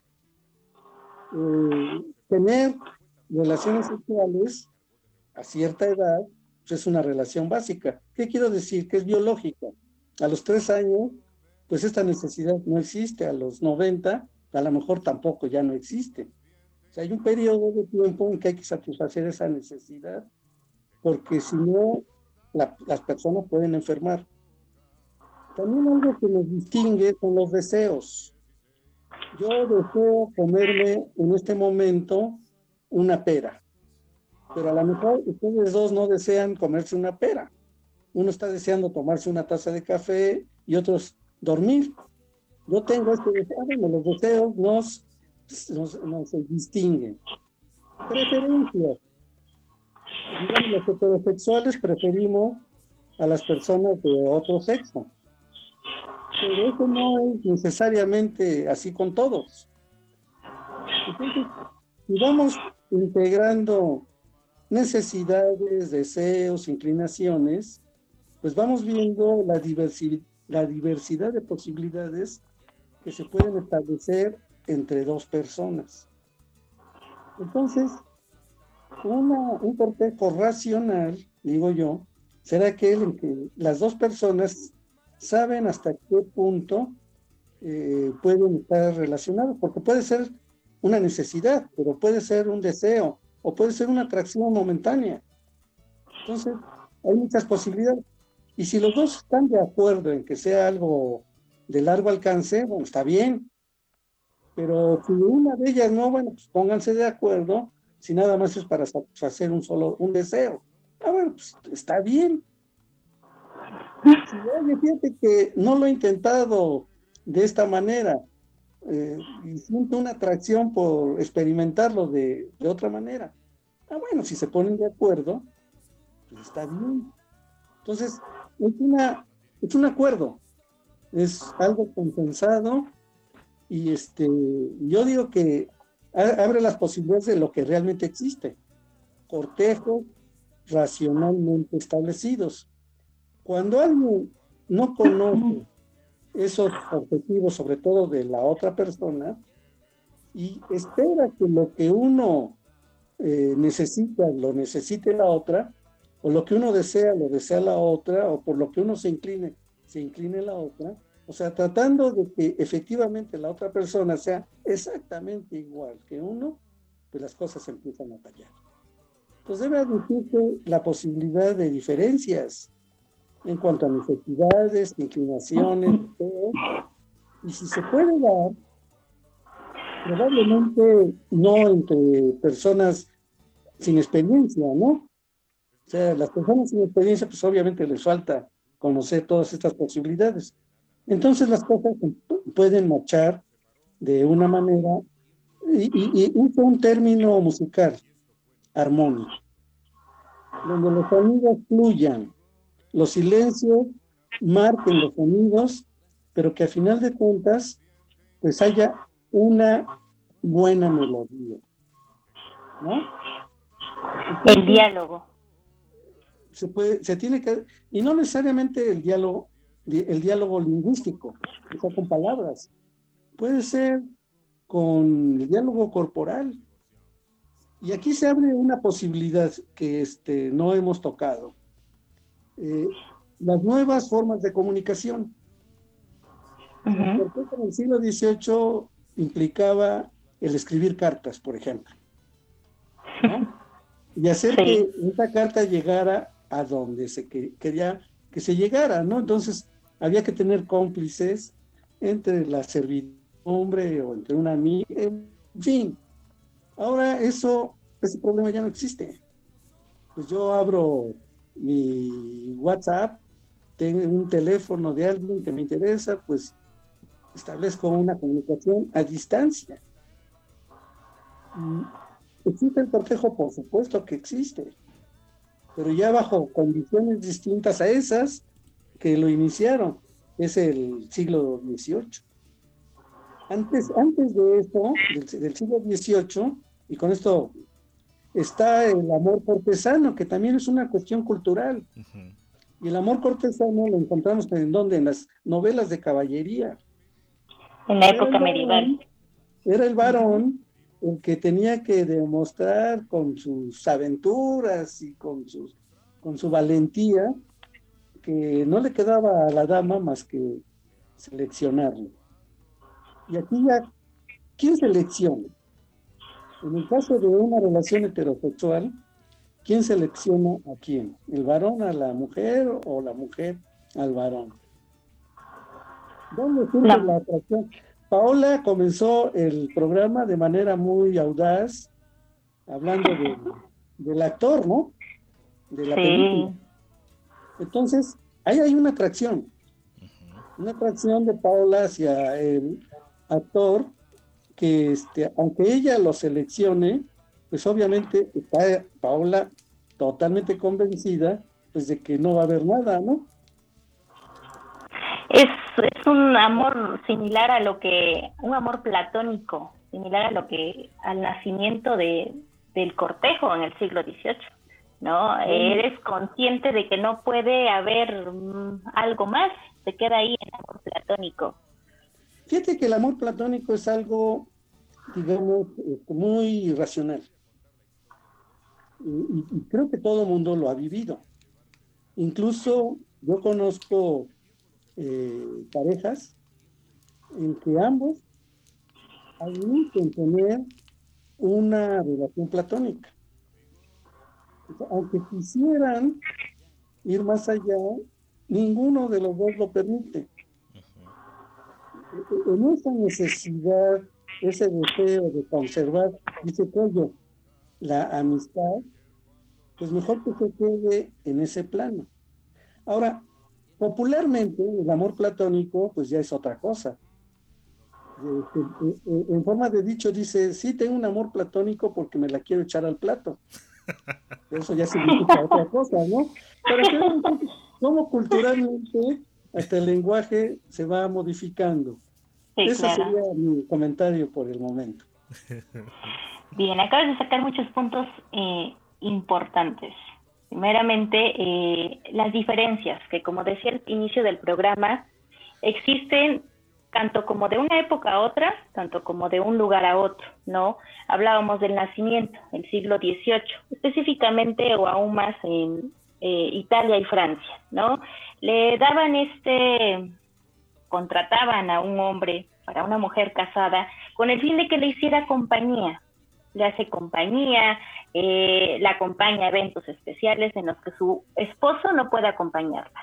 Eh, tener relaciones sexuales a cierta edad pues es una relación básica. ¿Qué quiero decir? Que es biológica. A los tres años, pues esta necesidad no existe. A los noventa, a lo mejor tampoco ya no existe. O sea, hay un periodo de tiempo en que hay que satisfacer esa necesidad, porque si no, la, las personas pueden enfermar. También algo que nos distingue son los deseos. Yo deseo comerme en este momento una pera, pero a lo mejor ustedes dos no desean comerse una pera. Uno está deseando tomarse una taza de café y otros dormir. Yo tengo este deseo, bueno, los deseos nos, nos, nos distinguen. Preferencias. Digamos, los heterosexuales preferimos a las personas de otro sexo. Pero eso no es necesariamente así con todos. Entonces, si vamos integrando necesidades, deseos, inclinaciones, pues vamos viendo la diversidad, la diversidad de posibilidades que se pueden establecer entre dos personas. Entonces, una, un cortejo racional, digo yo, será aquel en que las dos personas saben hasta qué punto eh, pueden estar relacionados, porque puede ser una necesidad, pero puede ser un deseo o puede ser una atracción momentánea. Entonces, hay muchas posibilidades. Y si los dos están de acuerdo en que sea algo de largo alcance, bueno, está bien. Pero si una de ellas no, bueno, pues pónganse de acuerdo, si nada más es para satisfacer un solo, un deseo. Ah, bueno, pues está bien. Si, oye, fíjate que no lo he intentado de esta manera, eh, y siento una atracción por experimentarlo de, de otra manera. Ah, bueno, si se ponen de acuerdo, pues está bien. Entonces, es, una, es un acuerdo, es algo compensado, y este, yo digo que a, abre las posibilidades de lo que realmente existe. Cortejos racionalmente establecidos. Cuando alguien no conoce esos objetivos, sobre todo de la otra persona, y espera que lo que uno eh, necesita, lo necesite la otra, o lo que uno desea, lo desea la otra, o por lo que uno se incline, se incline la otra, o sea, tratando de que efectivamente la otra persona sea exactamente igual que uno, pues las cosas empiezan a fallar. Entonces debe admitirse la posibilidad de diferencias en cuanto a necesidades, inclinaciones, todo. Y si se puede dar, probablemente no entre personas sin experiencia, ¿no? O sea, las personas sin experiencia, pues obviamente les falta conocer todas estas posibilidades. Entonces las cosas pueden marchar de una manera, y, y, y uso un término musical, armónico, donde los sonidos fluyan, los silencios marquen los sonidos, pero que a final de cuentas, pues haya una buena melodía, ¿no? Entonces, el diálogo. Se puede, se tiene que, y no necesariamente el diálogo, el diálogo lingüístico, o sea, con palabras. Puede ser con el diálogo corporal. Y aquí se abre una posibilidad que este, no hemos tocado. Eh, las nuevas formas de comunicación. Uh-huh. Porque en el siglo dieciocho implicaba el escribir cartas, por ejemplo, ¿no? Y hacer sí. que esa carta llegara a donde se que, quería que se llegara, ¿no? Entonces había que tener cómplices entre la servidumbre o entre una amiga, en fin. Ahora eso, ese problema ya no existe. Pues yo abro mi WhatsApp, tengo un teléfono de alguien que me interesa, pues establezco una comunicación a distancia. ¿Existe el cortejo? Por supuesto que existe, pero ya bajo condiciones distintas a esas que lo iniciaron. Es el siglo dieciocho. Antes, antes de esto, del, del siglo dieciocho, y con esto está el amor cortesano, que también es una cuestión cultural. Uh-huh. Y el amor cortesano lo encontramos en donde, en las novelas de caballería. En la época medieval. Era el varón el que tenía que demostrar con sus aventuras y con, sus, con su valentía que no le quedaba a la dama más que seleccionarlo. Y aquí ya, ¿quién selecciona? En el caso de una relación heterosexual, ¿quién selecciona a quién? ¿El varón a la mujer o la mujer al varón? ¿Dónde surge no. la atracción? Paola comenzó el programa de manera muy audaz, hablando de, del actor, ¿no? De la sí. película. Entonces, ahí hay una atracción. Una atracción de Paola hacia el actor, que este, aunque ella lo seleccione, pues obviamente está Paola totalmente convencida pues de que no va a haber nada, ¿no? Es, es un amor similar a lo que, un amor platónico, similar a lo que, al nacimiento de, del cortejo en el siglo dieciocho, ¿no? Sí. Eres consciente de que no puede haber um, algo más, se queda ahí el amor platónico. Fíjate que el amor platónico es algo, digamos, muy racional. Y, y creo que todo el mundo lo ha vivido. Incluso yo conozco eh, parejas en que ambos admiten tener una relación platónica. Aunque quisieran ir más allá, ninguno de los dos lo permite. En esa necesidad, ese deseo de conservar, dice Coello, la amistad, pues mejor que se quede en ese plano. Ahora, popularmente, el amor platónico, pues ya es otra cosa. En forma de dicho dice, sí tengo un amor platónico porque me la quiero echar al plato. Eso ya significa otra cosa, ¿no? Pero que, como culturalmente hasta el lenguaje se va modificando. Sí, ese claro. Sería mi comentario por el momento. Bien, acabas de sacar muchos puntos eh, importantes. Primeramente, eh, las diferencias, que como decía al inicio del programa, existen tanto como de una época a otra, tanto como de un lugar a otro, ¿no? Hablábamos del nacimiento, el siglo dieciocho, específicamente o aún más en eh, Italia y Francia, ¿no? Le daban este, contrataban a un hombre para una mujer casada con el fin de que le hiciera compañía, le hace compañía, eh, la acompaña a eventos especiales en los que su esposo no puede acompañarla.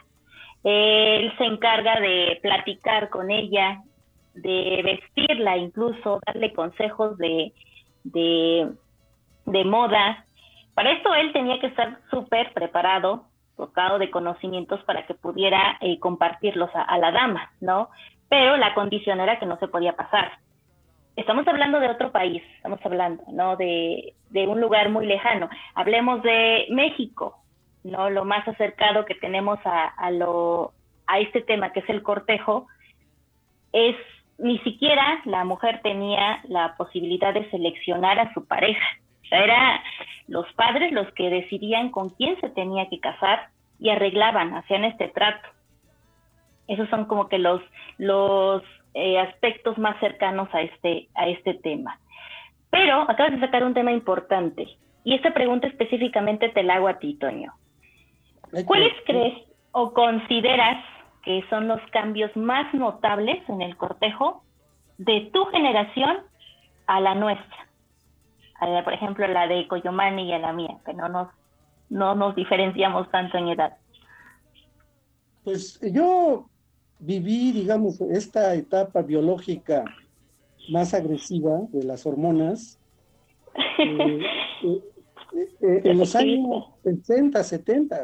Él se encarga de platicar con ella, de vestirla, incluso darle consejos de, de, de moda. Para esto él tenía que estar súper preparado, dotado de conocimientos para que pudiera eh, compartirlos a, a la dama, ¿no? Pero la condición era que no se podía pasar. Estamos hablando de otro país, estamos hablando, ¿no? De, de un lugar muy lejano. Hablemos de México, ¿no? Lo más acercado que tenemos a, a, lo, a este tema, que es el cortejo, es ni siquiera la mujer tenía la posibilidad de seleccionar a su pareja. O sea, eran los padres los que decidían con quién se tenía que casar y arreglaban, hacían este trato. Esos son como que los, los eh, aspectos más cercanos a este, a este tema. Pero acabas de sacar un tema importante, y esta pregunta específicamente te la hago a ti, Toño. ¿Cuáles crees o consideras que son los cambios más notables en el cortejo de tu generación a la nuestra? A la, por ejemplo, la de Coyomani y a la mía, que no nos, no nos diferenciamos tanto en edad. Pues yo viví, digamos, esta etapa biológica más agresiva de las hormonas eh, eh, eh, en los años sesenta, setenta,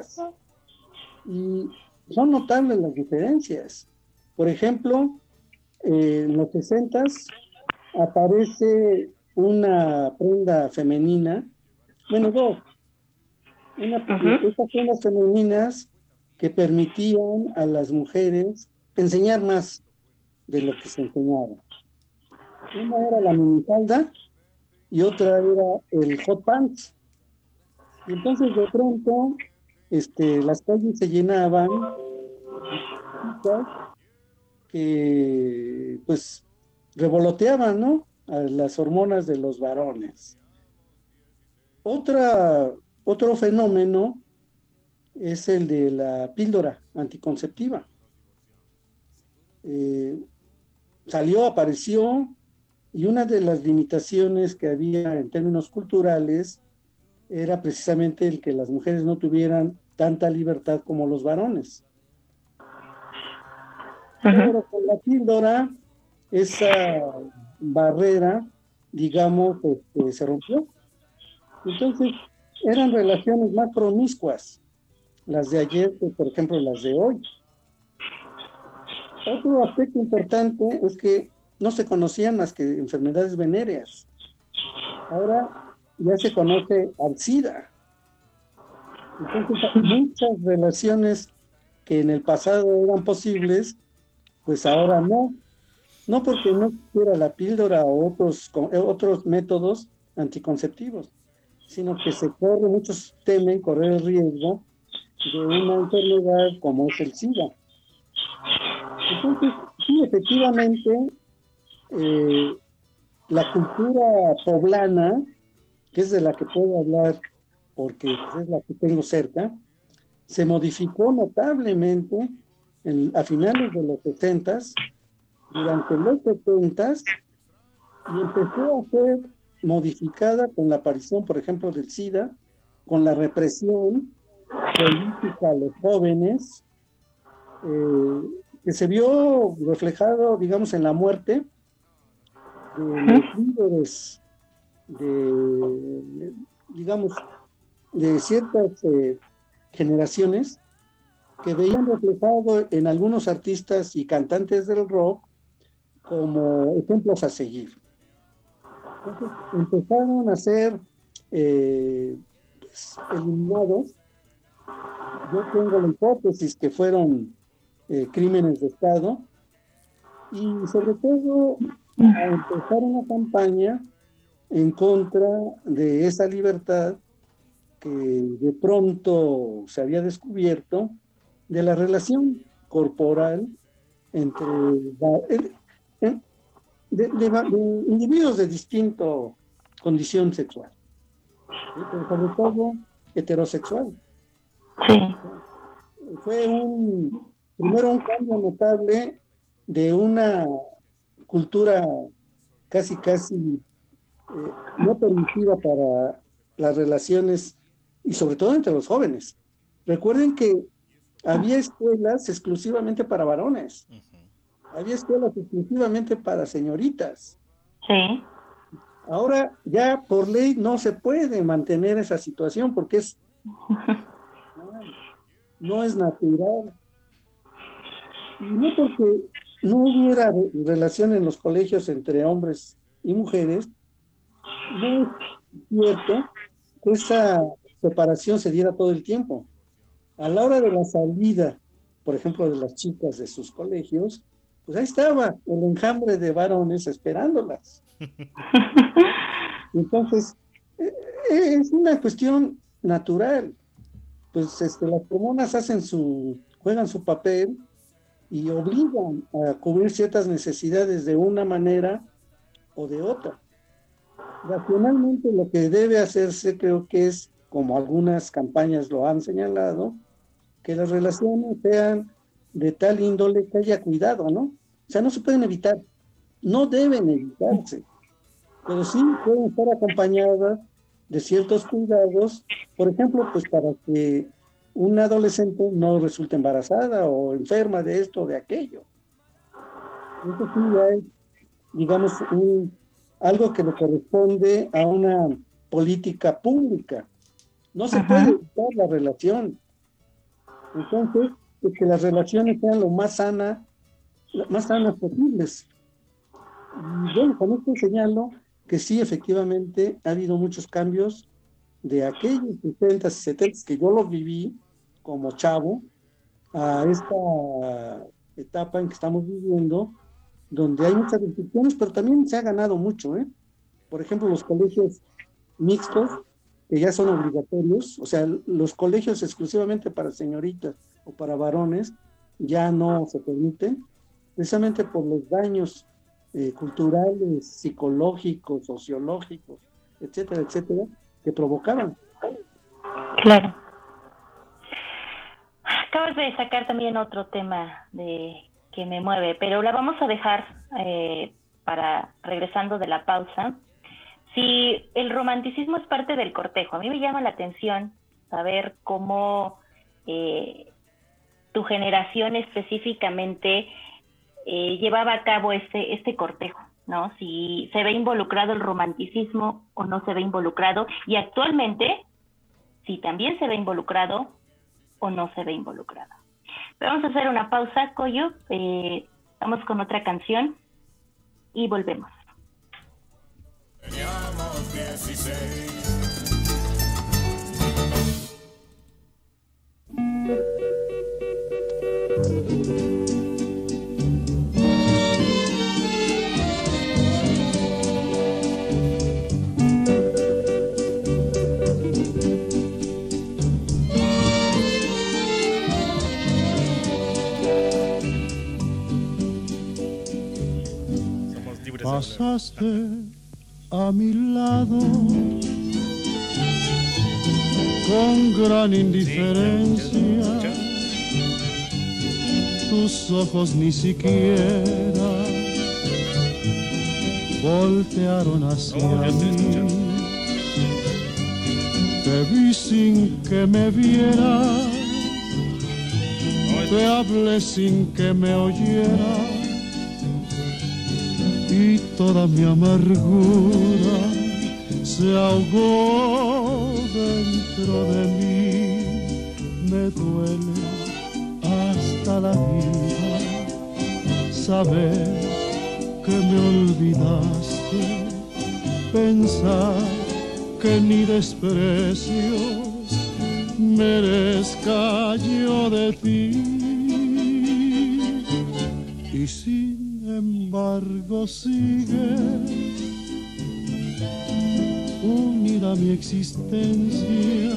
y son notables las diferencias. Por ejemplo, eh, en los sesenta aparece una prenda femenina, bueno, dos, una, uh-huh. estas prendas femeninas que permitían a las mujeres enseñar más de lo que se enseñaba. Una era la minifalda y otra era el hot pants. Y entonces de pronto este, las calles se llenaban que pues revoloteaban, ¿no?, a las hormonas de los varones. Otra, otro fenómeno es el de la píldora anticonceptiva. Eh, salió, apareció, y una de las limitaciones que había en términos culturales era precisamente el que las mujeres no tuvieran tanta libertad como los varones. Uh-huh. Pero con la píldora, esa barrera, digamos, este, se rompió. Entonces, eran relaciones más promiscuas las de ayer que, por ejemplo, las de hoy. Otro aspecto importante es que no se conocían más que enfermedades venéreas. Ahora ya se conoce al SIDA. Entonces, muchas relaciones que en el pasado eran posibles, pues ahora no. No porque no quiera la píldora o otros, otros métodos anticonceptivos, sino que se corre, muchos temen correr el riesgo de una enfermedad como es el SIDA. Entonces, sí, efectivamente, eh, la cultura poblana, que es de la que puedo hablar porque es la que tengo cerca, se modificó notablemente en, a finales de los setentas, durante los setentas, y empezó a ser modificada con la aparición, por ejemplo, del SIDA, con la represión política a los jóvenes, eh, que se vio reflejado, digamos, en la muerte de los líderes de, digamos, de ciertas eh, generaciones que veían reflejado en algunos artistas y cantantes del rock como ejemplos a seguir. Entonces empezaron a ser eh, pues, eliminados. Yo tengo la hipótesis que fueron eh, crímenes de Estado, y sobre todo a empezar una campaña en contra de esa libertad que de pronto se había descubierto de la relación corporal entre de, de, de, de individuos de distinta condición sexual, ¿sí? Pero sobre todo heterosexual. Sí. Fue un, primero un cambio notable de una cultura casi casi eh, no permitida para las relaciones y sobre todo entre los jóvenes. Recuerden que había escuelas exclusivamente para varones, había escuelas exclusivamente para señoritas. Sí. Ahora ya por ley no se puede mantener esa situación porque es no, no es natural. Y no porque no hubiera relación en los colegios entre hombres y mujeres, no es cierto que esa separación se diera todo el tiempo. A la hora de la salida, por ejemplo, de las chicas de sus colegios, pues ahí estaba el enjambre de varones esperándolas. Entonces, es una cuestión natural. Pues este, las hormonas hacen su, juegan su papel y obligan a cubrir ciertas necesidades de una manera o de otra. Racionalmente lo que debe hacerse, creo que es, como algunas campañas lo han señalado, que las relaciones sean de tal índole que haya cuidado, ¿no? O sea, no se pueden evitar, no deben evitarse, pero sí pueden estar acompañadas de ciertos cuidados, por ejemplo, pues para que una adolescente no resulte embarazada o enferma de esto o de aquello. Eso sí ya es, digamos, un, algo que le corresponde a una política pública. No se Ajá. puede evitar la relación. Entonces, pues que las relaciones sean lo más sanas, más sanas posibles. Y bueno, con esto señalo que sí, efectivamente, ha habido muchos cambios de aquellos sesentas y setentas que yo los viví como chavo, a esta etapa en que estamos viviendo, donde hay muchas restricciones, pero también se ha ganado mucho, ¿eh? Por ejemplo, los colegios mixtos, que ya son obligatorios, o sea, los colegios exclusivamente para señoritas o para varones, ya no se permiten, precisamente por los daños eh, culturales, psicológicos, sociológicos, etcétera, etcétera, que provocaban. Claro. Acabas de sacar también otro tema de que me mueve, pero la vamos a dejar eh, para regresando de la pausa. Si el romanticismo es parte del cortejo, a mí me llama la atención saber cómo eh, tu generación específicamente eh, llevaba a cabo este, este cortejo, ¿no? Si se ve involucrado el romanticismo o no se ve involucrado, y actualmente, si también se ve involucrado o no se ve involucrado. Pero vamos a hacer una pausa, Coyo, eh, vamos con otra canción y volvemos. Teníamos dieciséis. Pasaste a mi lado con gran indiferencia, tus ojos ni siquiera voltearon hacia mí. Te vi sin que me vieras, te hablé sin que me oyeras, y toda mi amargura se ahogó dentro de mí. Me duele hasta la vida saber que me olvidaste, pensar que ni desprecios merezca yo de ti. Y sin embargo sigue unida mi existencia.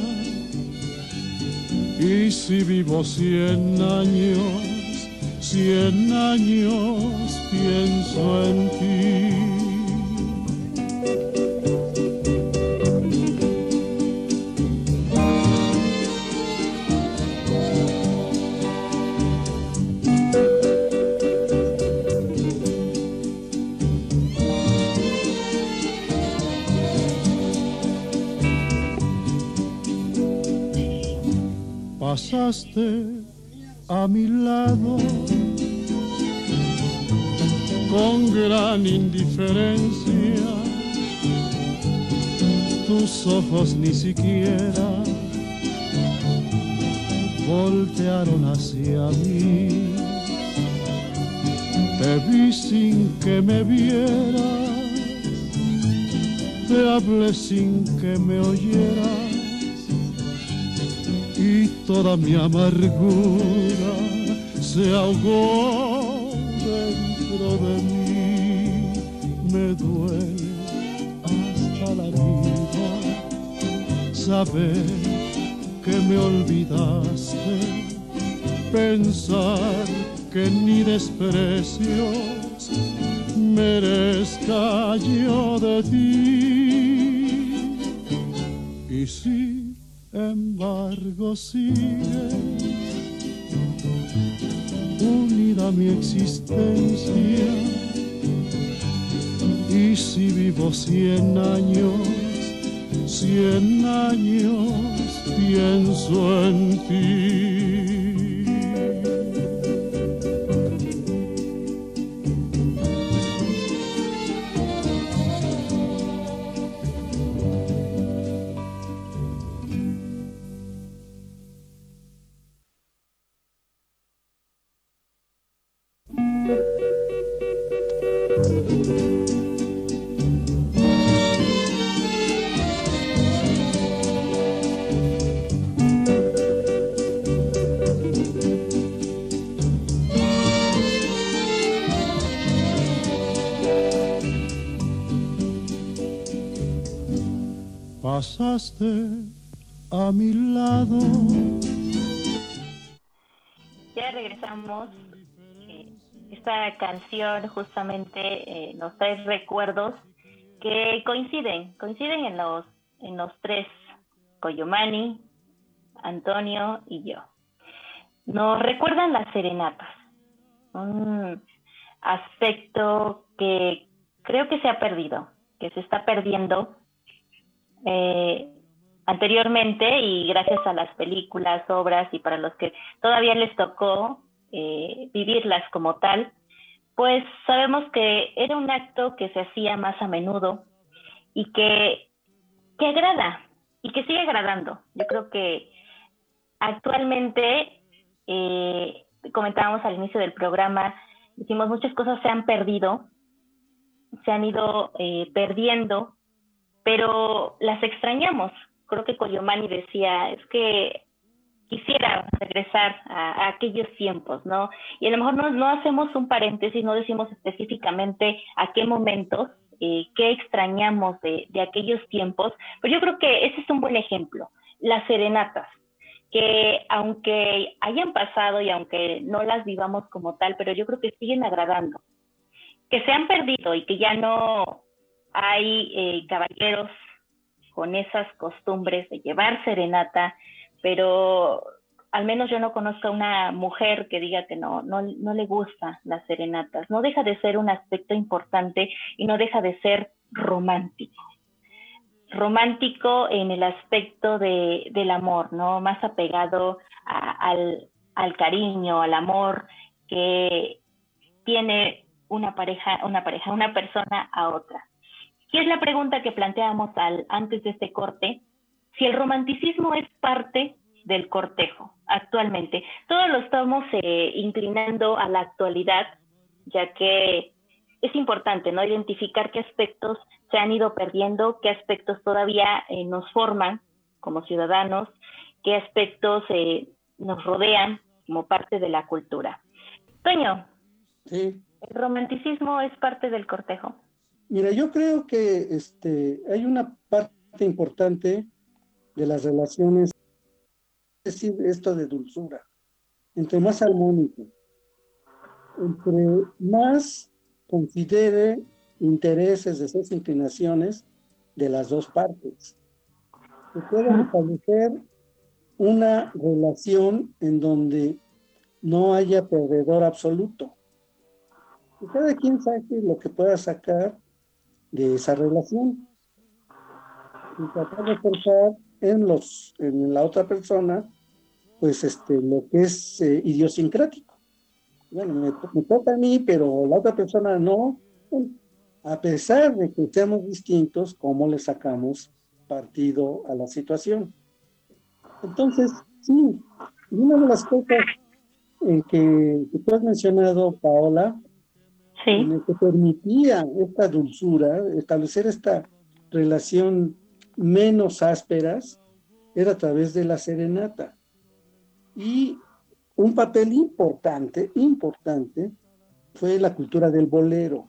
Y si vivo cien años, cien años pienso en ti. Pasaste a mi lado con gran indiferencia, tus ojos ni siquiera voltearon hacia mí. Te vi sin que me vieras, te hablé sin que me oyeras, y toda mi amargura se ahogó dentro de mí. Me duele hasta la vida saber que me olvidaste, pensar que ni desprecios merezca yo de ti. Y sin embargo sigue unida mi existencia. Y si vivo cien años, cien años pienso en ti. Pasaste a mi lado. Ya regresamos. Eh, esta canción justamente eh, nos trae recuerdos que coinciden, coinciden en los, en los tres, Coyomani, Antonio y yo. Nos recuerdan las serenatas, un aspecto que creo que se ha perdido, que se está perdiendo. Eh, anteriormente, y gracias a las películas, obras, y para los que todavía les tocó eh, vivirlas como tal, pues sabemos que era un acto que se hacía más a menudo y que, que agrada y que sigue agradando. Yo creo que actualmente, eh, comentábamos al inicio del programa, decimos muchas cosas se han perdido, se han ido eh, perdiendo, pero las extrañamos. Creo que Coyomani decía, es que quisiera regresar a, a aquellos tiempos, ¿no? Y a lo mejor no, no hacemos un paréntesis, no decimos específicamente a qué momentos, eh, qué extrañamos de, de aquellos tiempos, pero yo creo que ese es un buen ejemplo. Las serenatas, que aunque hayan pasado y aunque no las vivamos como tal, pero yo creo que siguen agradando. Que se han perdido y que ya no hay eh, caballeros con esas costumbres de llevar serenata, pero al menos yo no conozco a una mujer que diga que no, no, no le gustan las serenatas. No deja de ser un aspecto importante y no deja de ser romántico. Romántico en el aspecto de, del amor, ¿no? Más apegado a, al, al cariño, al amor que tiene una pareja, una pareja, una persona a otra. Y es la pregunta que planteamos al, antes de este corte, si el romanticismo es parte del cortejo actualmente. Todos lo estamos eh, inclinando a la actualidad, ya que es importante, ¿no?, identificar qué aspectos se han ido perdiendo, qué aspectos todavía eh, nos forman como ciudadanos, qué aspectos eh, nos rodean como parte de la cultura. Toño, sí. ¿El romanticismo es parte del cortejo? Mira, yo creo que este, hay una parte importante de las relaciones, es decir, esto de dulzura, entre más armónico, entre más considere intereses, deseos, inclinaciones de las dos partes. Se puede establecer una relación en donde no haya perdedor absoluto. Y cada quien saque lo que pueda sacar de esa relación. Y tratar de pensar en, los, en la otra persona, pues este, lo que es eh, idiosincrático. Bueno, me, me toca a mí, pero la otra persona no. Bueno, a pesar de que seamos distintos, ¿cómo le sacamos partido a la situación? Entonces, sí, una de las cosas en que, que tú has mencionado, Paola, sí, en el que permitía esta dulzura, establecer esta relación menos ásperas, era a través de la serenata. Y un papel importante, importante, fue la cultura del bolero.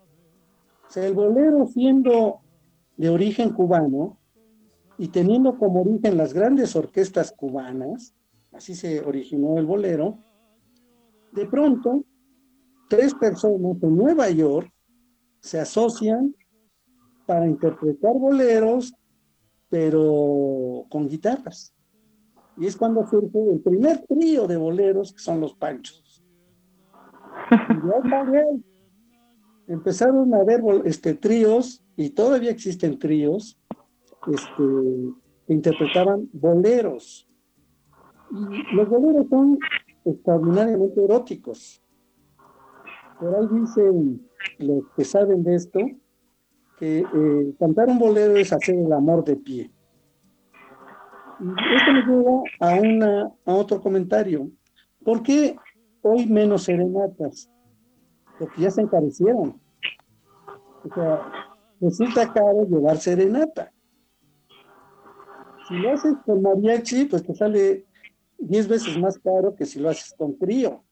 O sea, el bolero, siendo de origen cubano y teniendo como origen las grandes orquestas cubanas, así se originó el bolero, de pronto, tres personas en Nueva York se asocian para interpretar boleros, pero con guitarras. Y es cuando surge el primer trío de boleros, que son los Panchos. Y empezaron a haber este, tríos, y todavía existen tríos, este, que interpretaban boleros. Y los boleros son extraordinariamente eróticos. Por ahí dicen los que saben de esto, que eh, cantar un bolero es hacer el amor de pie. Y esto me lleva a, una, a otro comentario. ¿Por qué hoy menos serenatas? Porque ya se encarecieron. O sea, resulta caro llevar serenata. Si lo haces con mariachi, pues te sale diez veces más caro que si lo haces con trío.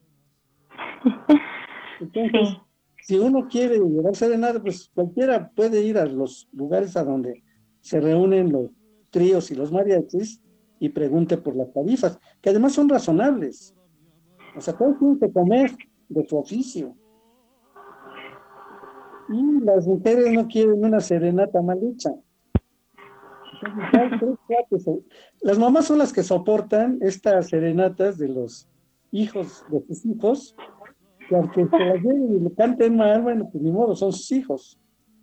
Entonces, sí, si uno quiere llevar serenata, pues cualquiera puede ir a los lugares a donde se reúnen los tríos y los mariachis y pregunte por las tarifas, que además son razonables. O sea, todos tienen que comer de su oficio. Y las mujeres no quieren una serenata mal hecha. Las mamás son las que soportan estas serenatas de los hijos de sus hijos, que aunque se las lleven y le canten mal, bueno, pues ni modo, son sus hijos.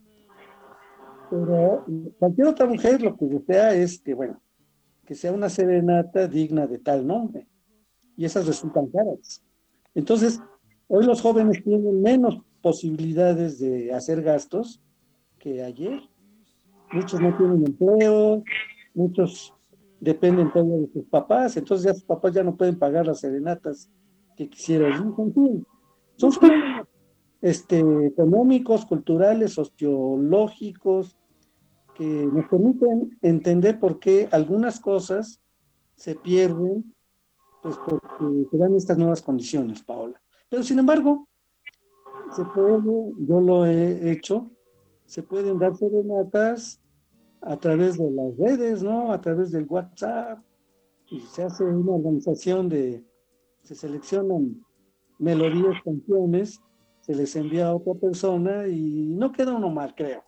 Pero cualquier otra mujer lo que desea es que, bueno, que sea una serenata digna de tal nombre. Y esas resultan caras. Entonces, hoy los jóvenes tienen menos posibilidades de hacer gastos que ayer. Muchos no tienen empleo, muchos dependen todavía de sus papás, entonces ya sus papás ya no pueden pagar las serenatas que quisieran. En fin, son fenómenos este, económicos, culturales, sociológicos, que nos permiten entender por qué algunas cosas se pierden, pues porque se dan estas nuevas condiciones, Paola. Pero sin embargo, se puede, yo lo he hecho, se pueden dar serenatas a través de las redes, ¿no? A través del WhatsApp, y se hace una organización de, se seleccionan melodías, canciones, se les envía a otra persona y no queda uno mal, creo.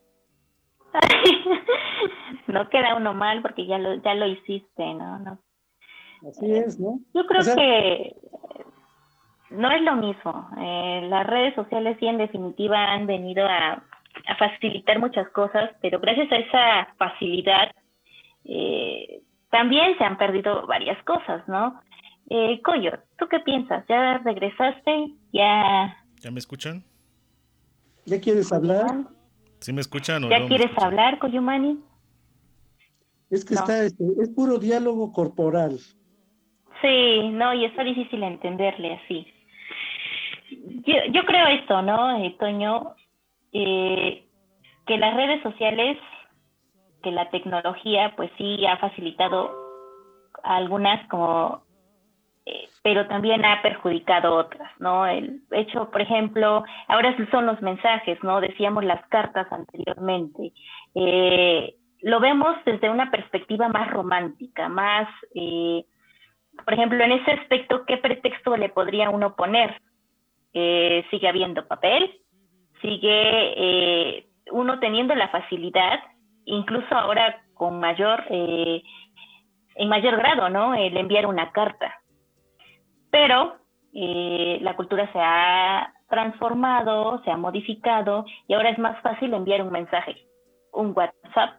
No queda uno mal porque ya lo, ya lo hiciste, ¿no? no. Así es, ¿no? Yo creo o sea, que no es lo mismo. Eh, las redes sociales sí en definitiva han venido a, a facilitar muchas cosas, pero gracias a esa facilidad eh, también se han perdido varias cosas, ¿no? Eh, Coyo, ¿tú qué piensas? ¿Ya regresaste? ¿Ya, ¿Ya me escuchan? ¿Ya quieres hablar? ¿Sí me escuchan o ¿Ya no me quieres escuchan? hablar, Coyumani? Es que No. está, este, es puro diálogo corporal. Sí, no, y está difícil entenderle así. Yo, yo creo esto, ¿no, eh, Toño? Eh, que las redes sociales, que la tecnología, pues sí ha facilitado algunas como, eh, pero también ha perjudicado otras, ¿no? El hecho, por ejemplo, ahora son los mensajes, ¿no? Decíamos las cartas anteriormente. Eh, lo vemos desde una perspectiva más romántica, más, eh, por ejemplo, en ese aspecto, ¿qué pretexto le podría uno poner? Eh, sigue habiendo papel, sigue eh, uno teniendo la facilidad, incluso ahora con mayor, eh, en mayor grado, ¿no? El enviar una carta. Pero eh, la cultura se ha transformado, se ha modificado y ahora es más fácil enviar un mensaje, un WhatsApp,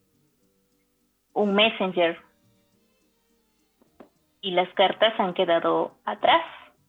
un Messenger, y las cartas han quedado atrás.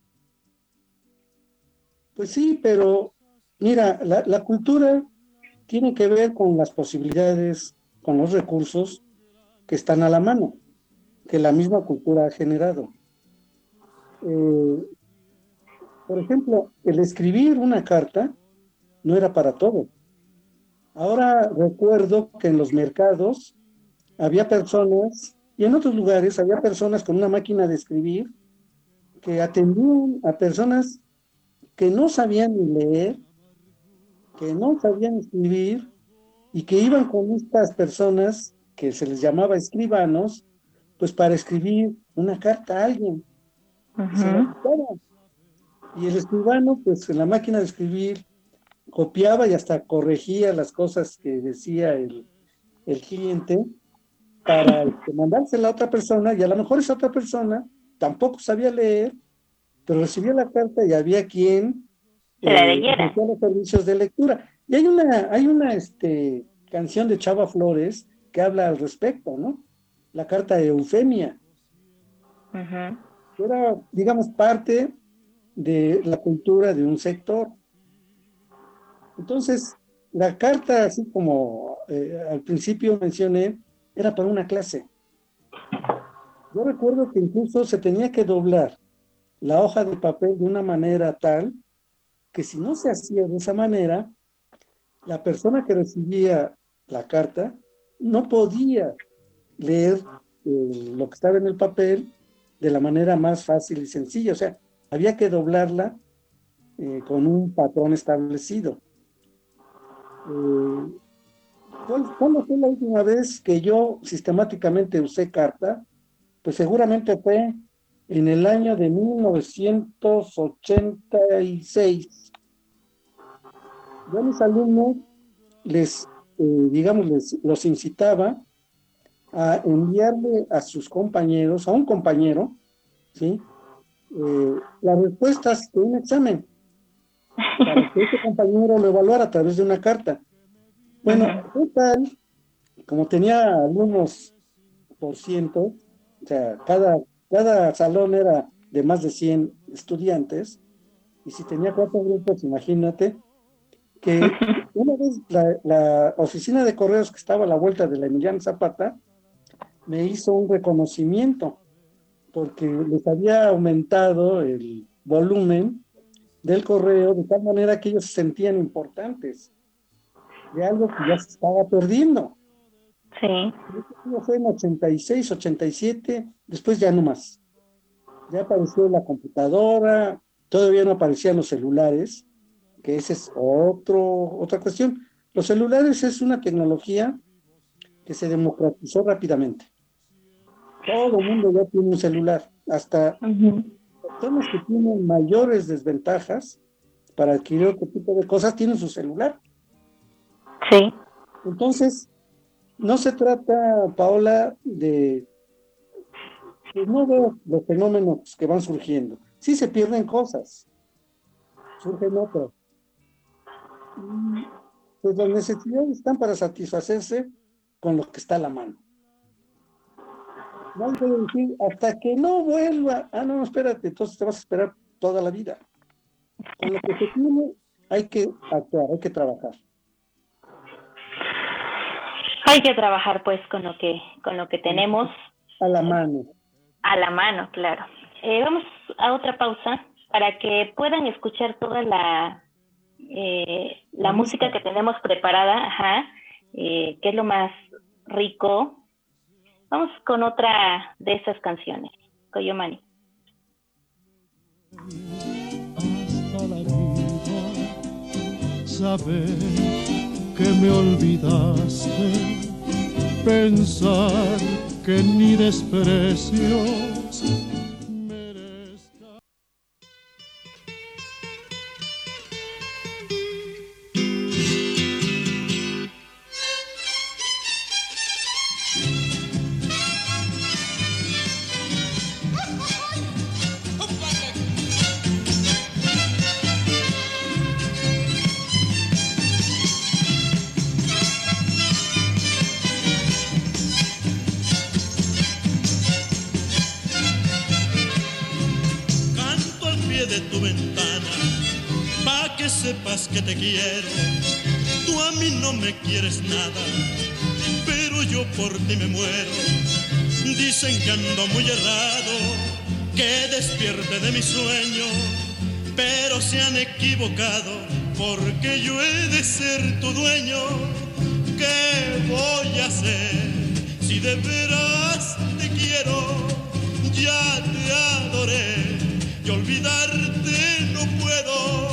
Pues sí, pero mira, la, la cultura tiene que ver con las posibilidades, con los recursos que están a la mano, que la misma cultura ha generado. Eh, por ejemplo, el escribir una carta no era para todo. Ahora recuerdo que en los mercados había personas, y en otros lugares había personas con una máquina de escribir que atendían a personas que no sabían ni leer, que no sabían escribir, y que iban con estas personas que se les llamaba escribanos, pues para escribir una carta a alguien. Uh-huh. Y se la dictaban. Y el escribano, pues en la máquina de escribir, copiaba y hasta corregía las cosas que decía el, el cliente para este, mandársela a otra persona, y a lo mejor esa otra persona tampoco sabía leer, pero recibía la carta y había quien se la leyera. Eh, los servicios de lectura. Y hay una, hay una este, canción de Chava Flores que habla al respecto, ¿no? La carta de Eufemia. Uh-huh. Era, digamos, parte de la cultura de un sector. Entonces, la carta, así como eh, al principio mencioné, era para una clase. Yo recuerdo que incluso se tenía que doblar la hoja de papel de una manera tal que si no se hacía de esa manera, la persona que recibía la carta no podía leer eh, lo que estaba en el papel de la manera más fácil y sencilla. O sea, había que doblarla eh, con un patrón establecido. Eh, ¿Cuándo fue la última vez que yo sistemáticamente usé carta? Pues seguramente fue en el año de mil novecientos ochenta y seis. Yo a mis alumnos les, eh, digamos, les, los incitaba a enviarle a sus compañeros, a un compañero, ¿sí? Eh, las respuestas de un examen, para que ese compañero lo evaluara a través de una carta. Bueno, uh-huh. Tal, como tenía alumnos por ciento, o sea, cada, cada salón era de más de cien estudiantes, y si tenía cuatro grupos, imagínate, que una vez la, la oficina de correos que estaba a la vuelta de la Emiliano Zapata me hizo un reconocimiento, porque les había aumentado el volumen del correo de tal manera que ellos se sentían importantes de algo que ya se estaba perdiendo. Sí. Eso fue en ochenta y seis, ochenta y siete, después ya no más. Ya apareció la computadora, todavía no aparecían los celulares, que esa es otro, otra cuestión. Los celulares es una tecnología que se democratizó rápidamente. Todo el mundo ya tiene un celular, hasta uh-huh. personas que tienen mayores desventajas para adquirir otro tipo de cosas tienen su celular. Sí. Entonces, no se trata, Paola, de pues no veo los fenómenos que van surgiendo. Sí se pierden cosas, surgen otras. Y, pues las necesidades están para satisfacerse con lo que está a la mano. No hay que decir, hasta que no vuelva, ah, no, no, espérate, entonces te vas a esperar toda la vida. Con lo que se tiene hay que actuar, hay que trabajar. Hay que trabajar pues con lo que, con lo que tenemos. A la mano. A la mano, claro. Eh, vamos a otra pausa para que puedan escuchar toda la, eh, la música que tenemos preparada, ajá, eh, que es lo más rico. Vamos con otra de esas canciones, Coyomani. Hasta la vida, saber que me olvidaste, pensar que ni desprecios merezca. De tu ventana, pa' que sepas que te quiero. Tú a mí no me quieres nada, pero yo por ti me muero. Dicen que ando muy errado, que despierte de mi sueño, pero se han equivocado, porque yo he de ser tu dueño. ¿Qué voy a hacer si de veras te quiero? Ya te adoré y olvidarte no puedo.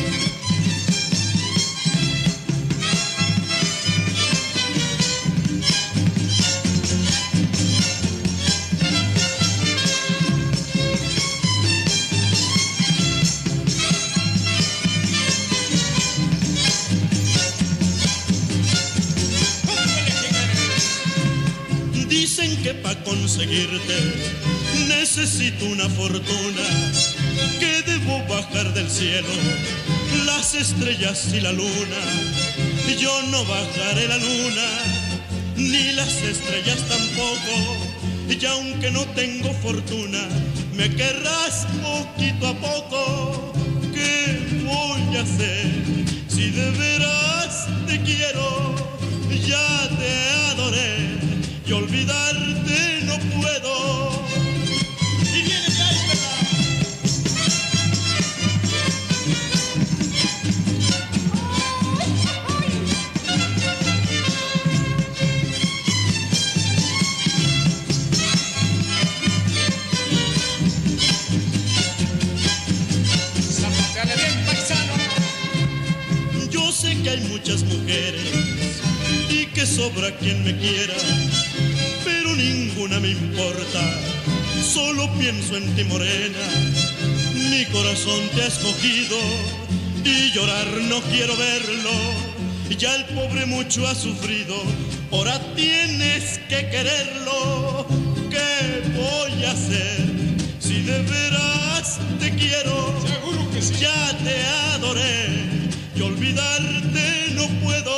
Dicen que pa' conseguirte necesito una fortuna, que debo bajar del cielo las estrellas y la luna. Yo no bajaré la luna, ni las estrellas tampoco, y aunque no tengo fortuna, me querrás poquito a poco. ¿Qué voy a hacer si de veras te quiero? Ya te adoré y olvidarte no puedo. Y viene de ahí, ¿verdad? Zapateale bien, paisano. Yo sé que hay muchas mujeres y que sobra quien me quiera, pero ninguna me importa, solo pienso en ti, morena. Mi corazón te ha escogido y llorar no quiero verlo. Ya el pobre mucho ha sufrido, ahora tienes que quererlo. ¿Qué voy a hacer si de veras te quiero? Seguro que sí. Ya te adoré y olvidarte no puedo.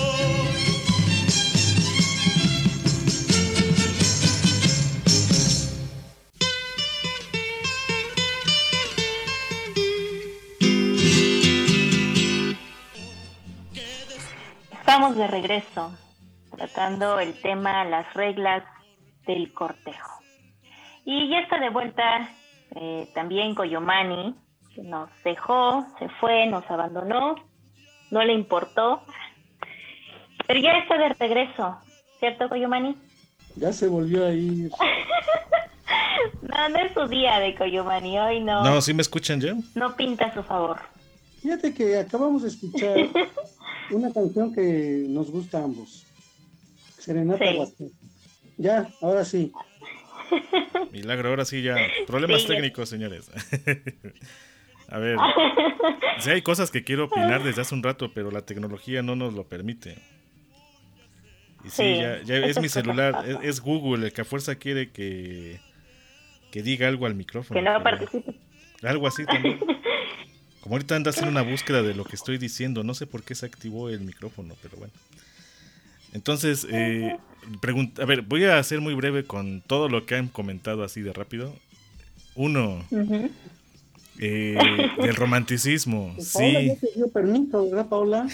Estamos de regreso, tratando el tema, las reglas del cortejo. Y ya está de vuelta eh, también Coyomani, que nos dejó, se fue, nos abandonó, no le importó, pero ya está de regreso, ¿cierto, Coyomani? Ya se volvió a ir. No, no es su día de Coyomani, hoy no. No, ¿sí me escuchan ya? No pinta a su favor. Fíjate que acabamos de escuchar una canción que nos gusta a ambos. Serenata Sí. Huasteca. Ya, ahora sí. Milagro, ahora sí ya. Problemas Sí. técnicos, señores. A ver, sí hay cosas que quiero opinar desde hace un rato, pero la tecnología no nos lo permite. Y sí, Sí, ya, ya es esas mi cosas celular, pasan. es, es Google el que a fuerza quiere que, que diga algo al micrófono. Que no participe. Algo así también. Como ahorita anda haciendo una búsqueda de lo que estoy diciendo, no sé por qué se activó el micrófono, pero bueno. Entonces, eh, pregunta, a ver, voy a ser muy breve con todo lo que han comentado así de rápido. Uno, uh-huh. eh, del romanticismo. Pues sí. Paola ya te dio permiso, ¿verdad, Paola?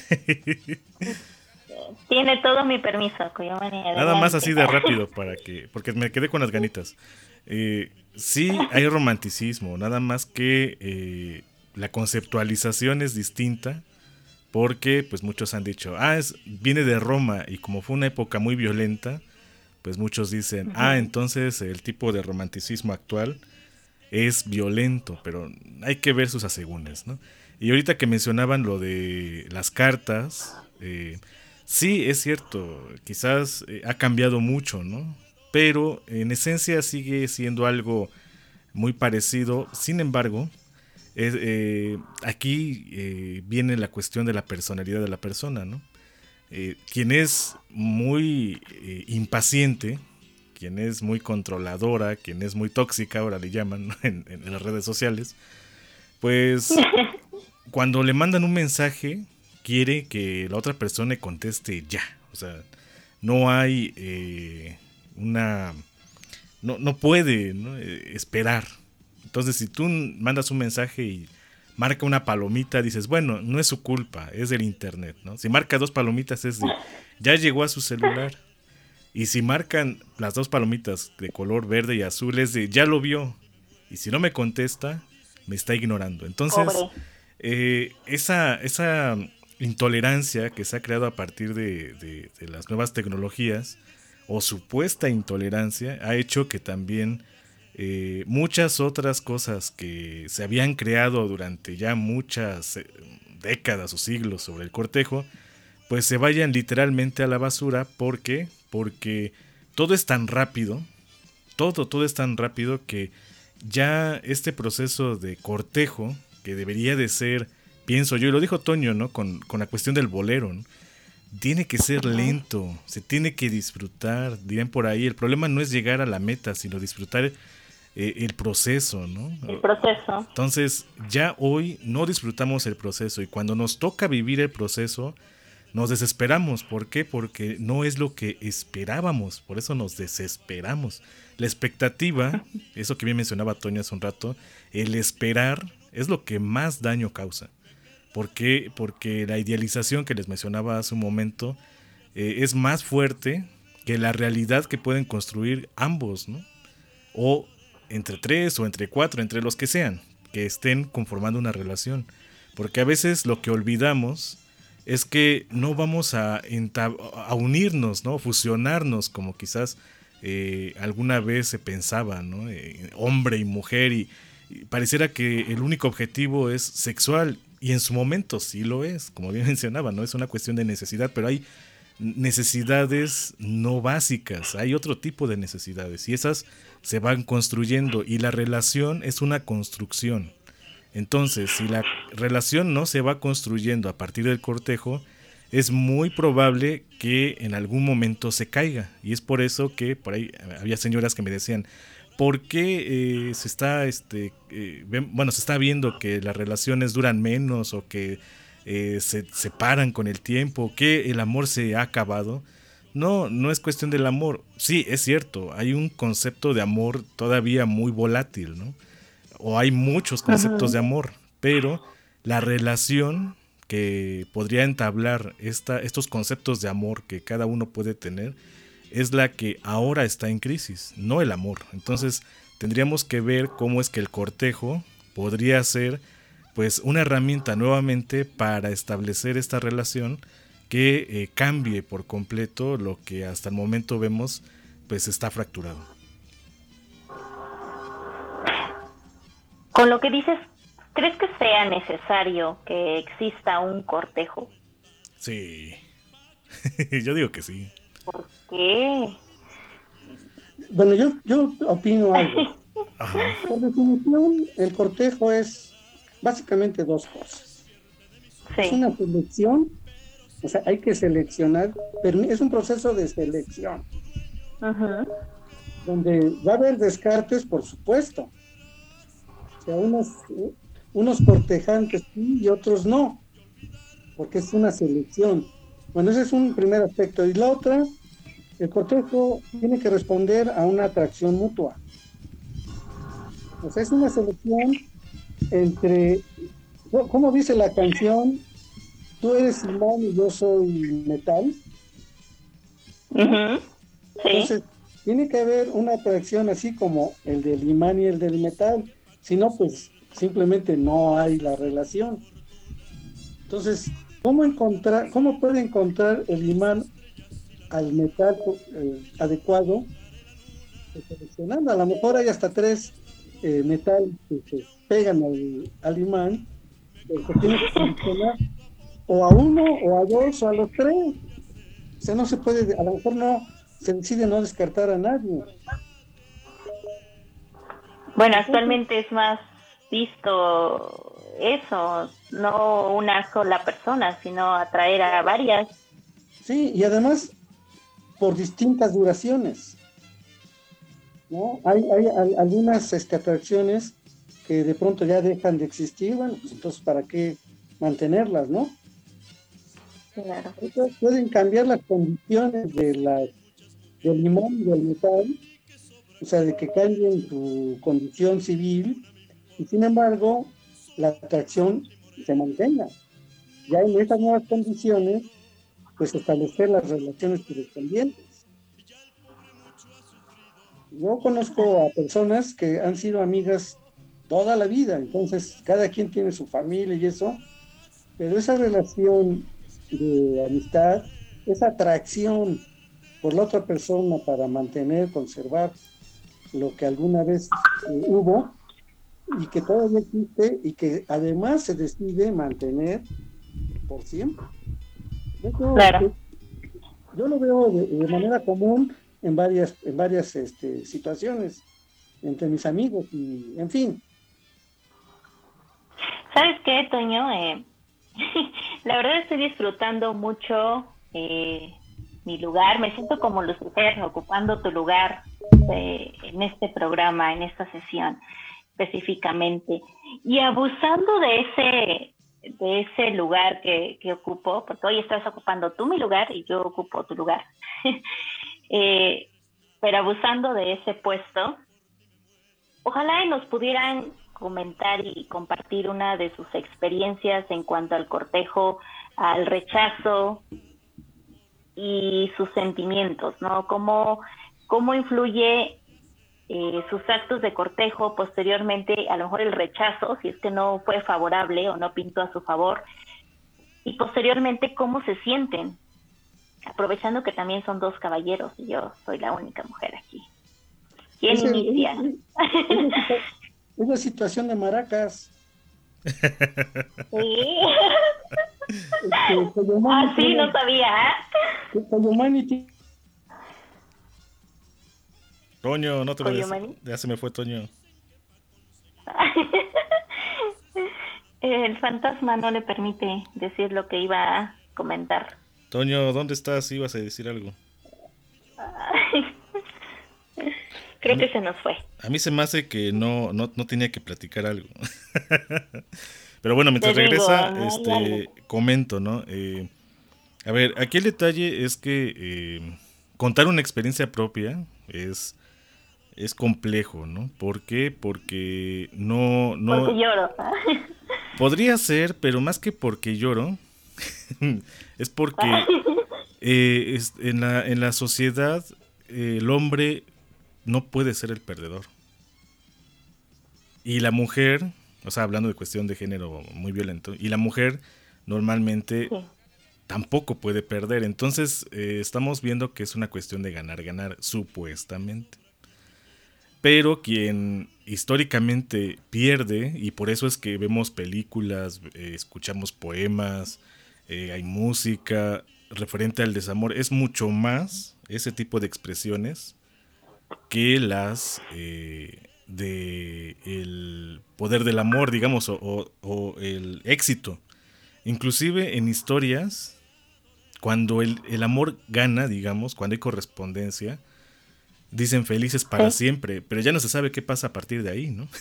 Tiene todo mi permiso, Cuyamani. Nada más así de rápido para que, porque me quedé con las ganitas. Eh, sí, hay romanticismo, nada más que eh, la conceptualización es distinta, porque pues muchos han dicho, ah, es, viene de Roma, y como fue una época muy violenta, pues muchos dicen, uh-huh. ah, entonces el tipo de romanticismo actual es violento, pero hay que ver sus asegúnes, ¿no? Y ahorita que mencionaban lo de las cartas, eh, sí, es cierto, quizás eh, ha cambiado mucho, ¿no? Pero en esencia sigue siendo algo muy parecido. Sin embargo, eh, eh, aquí eh, viene la cuestión de la personalidad de la persona, ¿no? Eh, quien es muy eh, impaciente, quien es muy controladora, quien es muy tóxica, ahora le llaman, ¿no? en, en las redes sociales, pues cuando le mandan un mensaje, quiere que la otra persona le conteste ya. O sea, no hay eh, una... No, no puede, ¿no? Eh, esperar. Entonces, si tú mandas un mensaje y marca una palomita, dices, bueno, no es su culpa, es del internet, ¿no? Si marca dos palomitas es de, ya llegó a su celular. Y si marcan las dos palomitas de color verde y azul es de, ya lo vio. Y si no me contesta, me está ignorando. Entonces, eh, esa, esa intolerancia que se ha creado a partir de, de, de las nuevas tecnologías, o supuesta intolerancia, ha hecho que también eh, muchas otras cosas que se habían creado durante ya muchas eh, décadas o siglos sobre el cortejo, pues se vayan literalmente a la basura. ¿Por qué? Porque todo es tan rápido, todo, todo es tan rápido que ya este proceso de cortejo, que debería de ser, pienso yo, y lo dijo Toño, ¿no? Con, con la cuestión del bolero, ¿no? Tiene que ser lento, se tiene que disfrutar, dirían por ahí. El problema no es llegar a la meta, sino disfrutar eh, el proceso, ¿no? El proceso. Entonces, ya hoy no disfrutamos el proceso, y cuando nos toca vivir el proceso, nos desesperamos. ¿Por qué? Porque no es lo que esperábamos, por eso nos desesperamos. La expectativa, eso que bien mencionaba Toño hace un rato, el esperar es lo que más daño causa. ¿Por qué? Porque la idealización que les mencionaba hace un momento eh, es más fuerte que la realidad que pueden construir ambos, ¿no? O entre tres o entre cuatro, entre los que sean, que estén conformando una relación. Porque a veces lo que olvidamos es que no vamos a, entab- a unirnos, ¿no? Fusionarnos como quizás eh, alguna vez se pensaba, ¿no? Eh, hombre y mujer, y, y pareciera que el único objetivo es sexual. Y en su momento sí lo es, como bien mencionaba, no es una cuestión de necesidad, pero hay necesidades no básicas, hay otro tipo de necesidades, y esas se van construyendo, y la relación es una construcción. Entonces, si la relación no se va construyendo a partir del cortejo, es muy probable que en algún momento se caiga, y es por eso que por ahí había señoras que me decían, ¿por qué eh, se está este eh, bueno se está viendo que las relaciones duran menos, o que eh, se separan con el tiempo, que el amor se ha acabado? No, no es cuestión del amor. Sí, es cierto, hay un concepto de amor todavía muy volátil, ¿no? O hay muchos conceptos de amor, pero la relación que podría entablar esta, estos conceptos de amor que cada uno puede tener es la que ahora está en crisis, no el amor. Entonces tendríamos que ver cómo es que el cortejo podría ser pues una herramienta nuevamente para establecer esta relación que eh, cambie por completo lo que hasta el momento vemos pues está fracturado. Con lo que dices, ¿crees que sea necesario que exista un cortejo? Sí, yo digo que sí. ¿Por qué? Bueno, yo, yo opino algo. Ajá. Por definición, el cortejo es básicamente dos cosas. Sí. Es una selección, o sea, hay que seleccionar, pero es un proceso de selección. Ajá. donde va a haber descartes, por supuesto. O sea, unos, unos cortejantes sí y otros no, porque es una selección. Bueno, ese es un primer aspecto. Y la otra, el cortejo tiene que responder a una atracción mutua. O sea, es una selección entre, ¿cómo dice la canción? Tú eres imán y yo soy metal. Uh-huh. Sí. Entonces, tiene que haber una atracción así como el del imán y el del metal. Si no, pues simplemente no hay la relación. Entonces, ¿cómo encontrar, cómo puede encontrar el imán al metal eh, adecuado? Pues, seleccionando. A lo mejor hay hasta tres eh, metal que se pegan al, al imán, pero se tiene que seleccionar o a uno, o a dos, o a los tres. O sea, no se puede, a lo mejor no se decide no descartar a nadie. Bueno, actualmente es más visto eso, no una sola persona, sino atraer a varias. Sí, y además por distintas duraciones, ¿no? Hay, hay, hay algunas este, atracciones que de pronto ya dejan de existir, bueno, pues entonces ¿para qué mantenerlas, no? Claro. Entonces, pueden cambiar las condiciones de la, del imán y del metal, o sea, de que cambien su condición civil, y sin embargo, la atracción se mantenga. Ya en estas nuevas condiciones, pues establecer las relaciones correspondientes. Yo conozco a personas que han sido amigas toda la vida, entonces cada quien tiene su familia y eso, pero esa relación de amistad, esa atracción por la otra persona para mantener, conservar lo que alguna vez eh, hubo y que todavía existe y que además se decide mantener por siempre. Yo, claro. yo lo veo de, de manera común en varias, en varias este, situaciones entre mis amigos y en fin. ¿Sabes qué, Toño? Eh, la verdad estoy disfrutando mucho eh, mi lugar, me siento como Lucifer ocupando tu lugar eh, en este programa, en esta sesión específicamente, y abusando de ese de ese lugar que, que ocupo, porque hoy estás ocupando tú mi lugar y yo ocupo tu lugar, eh, pero abusando de ese puesto, ojalá y nos pudieran comentar y compartir una de sus experiencias en cuanto al cortejo, al rechazo y sus sentimientos, ¿no? Cómo, cómo influye eh, sus actos de cortejo, posteriormente a lo mejor el rechazo, si es que no fue favorable o no pintó a su favor, y posteriormente cómo se sienten, aprovechando que también son dos caballeros y yo soy la única mujer aquí. ¿Quién Ese, inicia? Es una situación de maracas. Sí. Este, ah, sí, no sabía. Toño, no te vayas. Ya se me fue Toño. El fantasma no le permite decir lo que iba a comentar. Toño, ¿dónde estás? Ibas a decir algo. Creo mí, que se nos fue. A mí se me hace que no, no, no tenía que platicar algo. Pero bueno, mientras Te regresa, digo, este, comento, ¿no? Eh, a ver, aquí el detalle es que eh, contar una experiencia propia es, es complejo, ¿no? ¿Por qué? Porque no... no porque lloro. Podría ser, pero más que porque lloro, es porque eh, es, en, la, en la sociedad eh, el hombre no puede ser el perdedor. Y la mujer, o sea, hablando de cuestión de género muy violento, y la mujer normalmente sí. tampoco puede perder. Entonces, eh, estamos viendo que es una cuestión de ganar, ganar, supuestamente. Pero quien históricamente pierde, y por eso es que vemos películas, eh, escuchamos poemas, eh, hay música referente al desamor, es mucho más ese tipo de expresiones que las eh, de el poder del amor, digamos, o, o, o el éxito. Inclusive en historias, cuando el, el amor gana, digamos, cuando hay correspondencia, dicen felices para Sí. siempre, pero ya no se sabe qué pasa a partir de ahí, ¿no?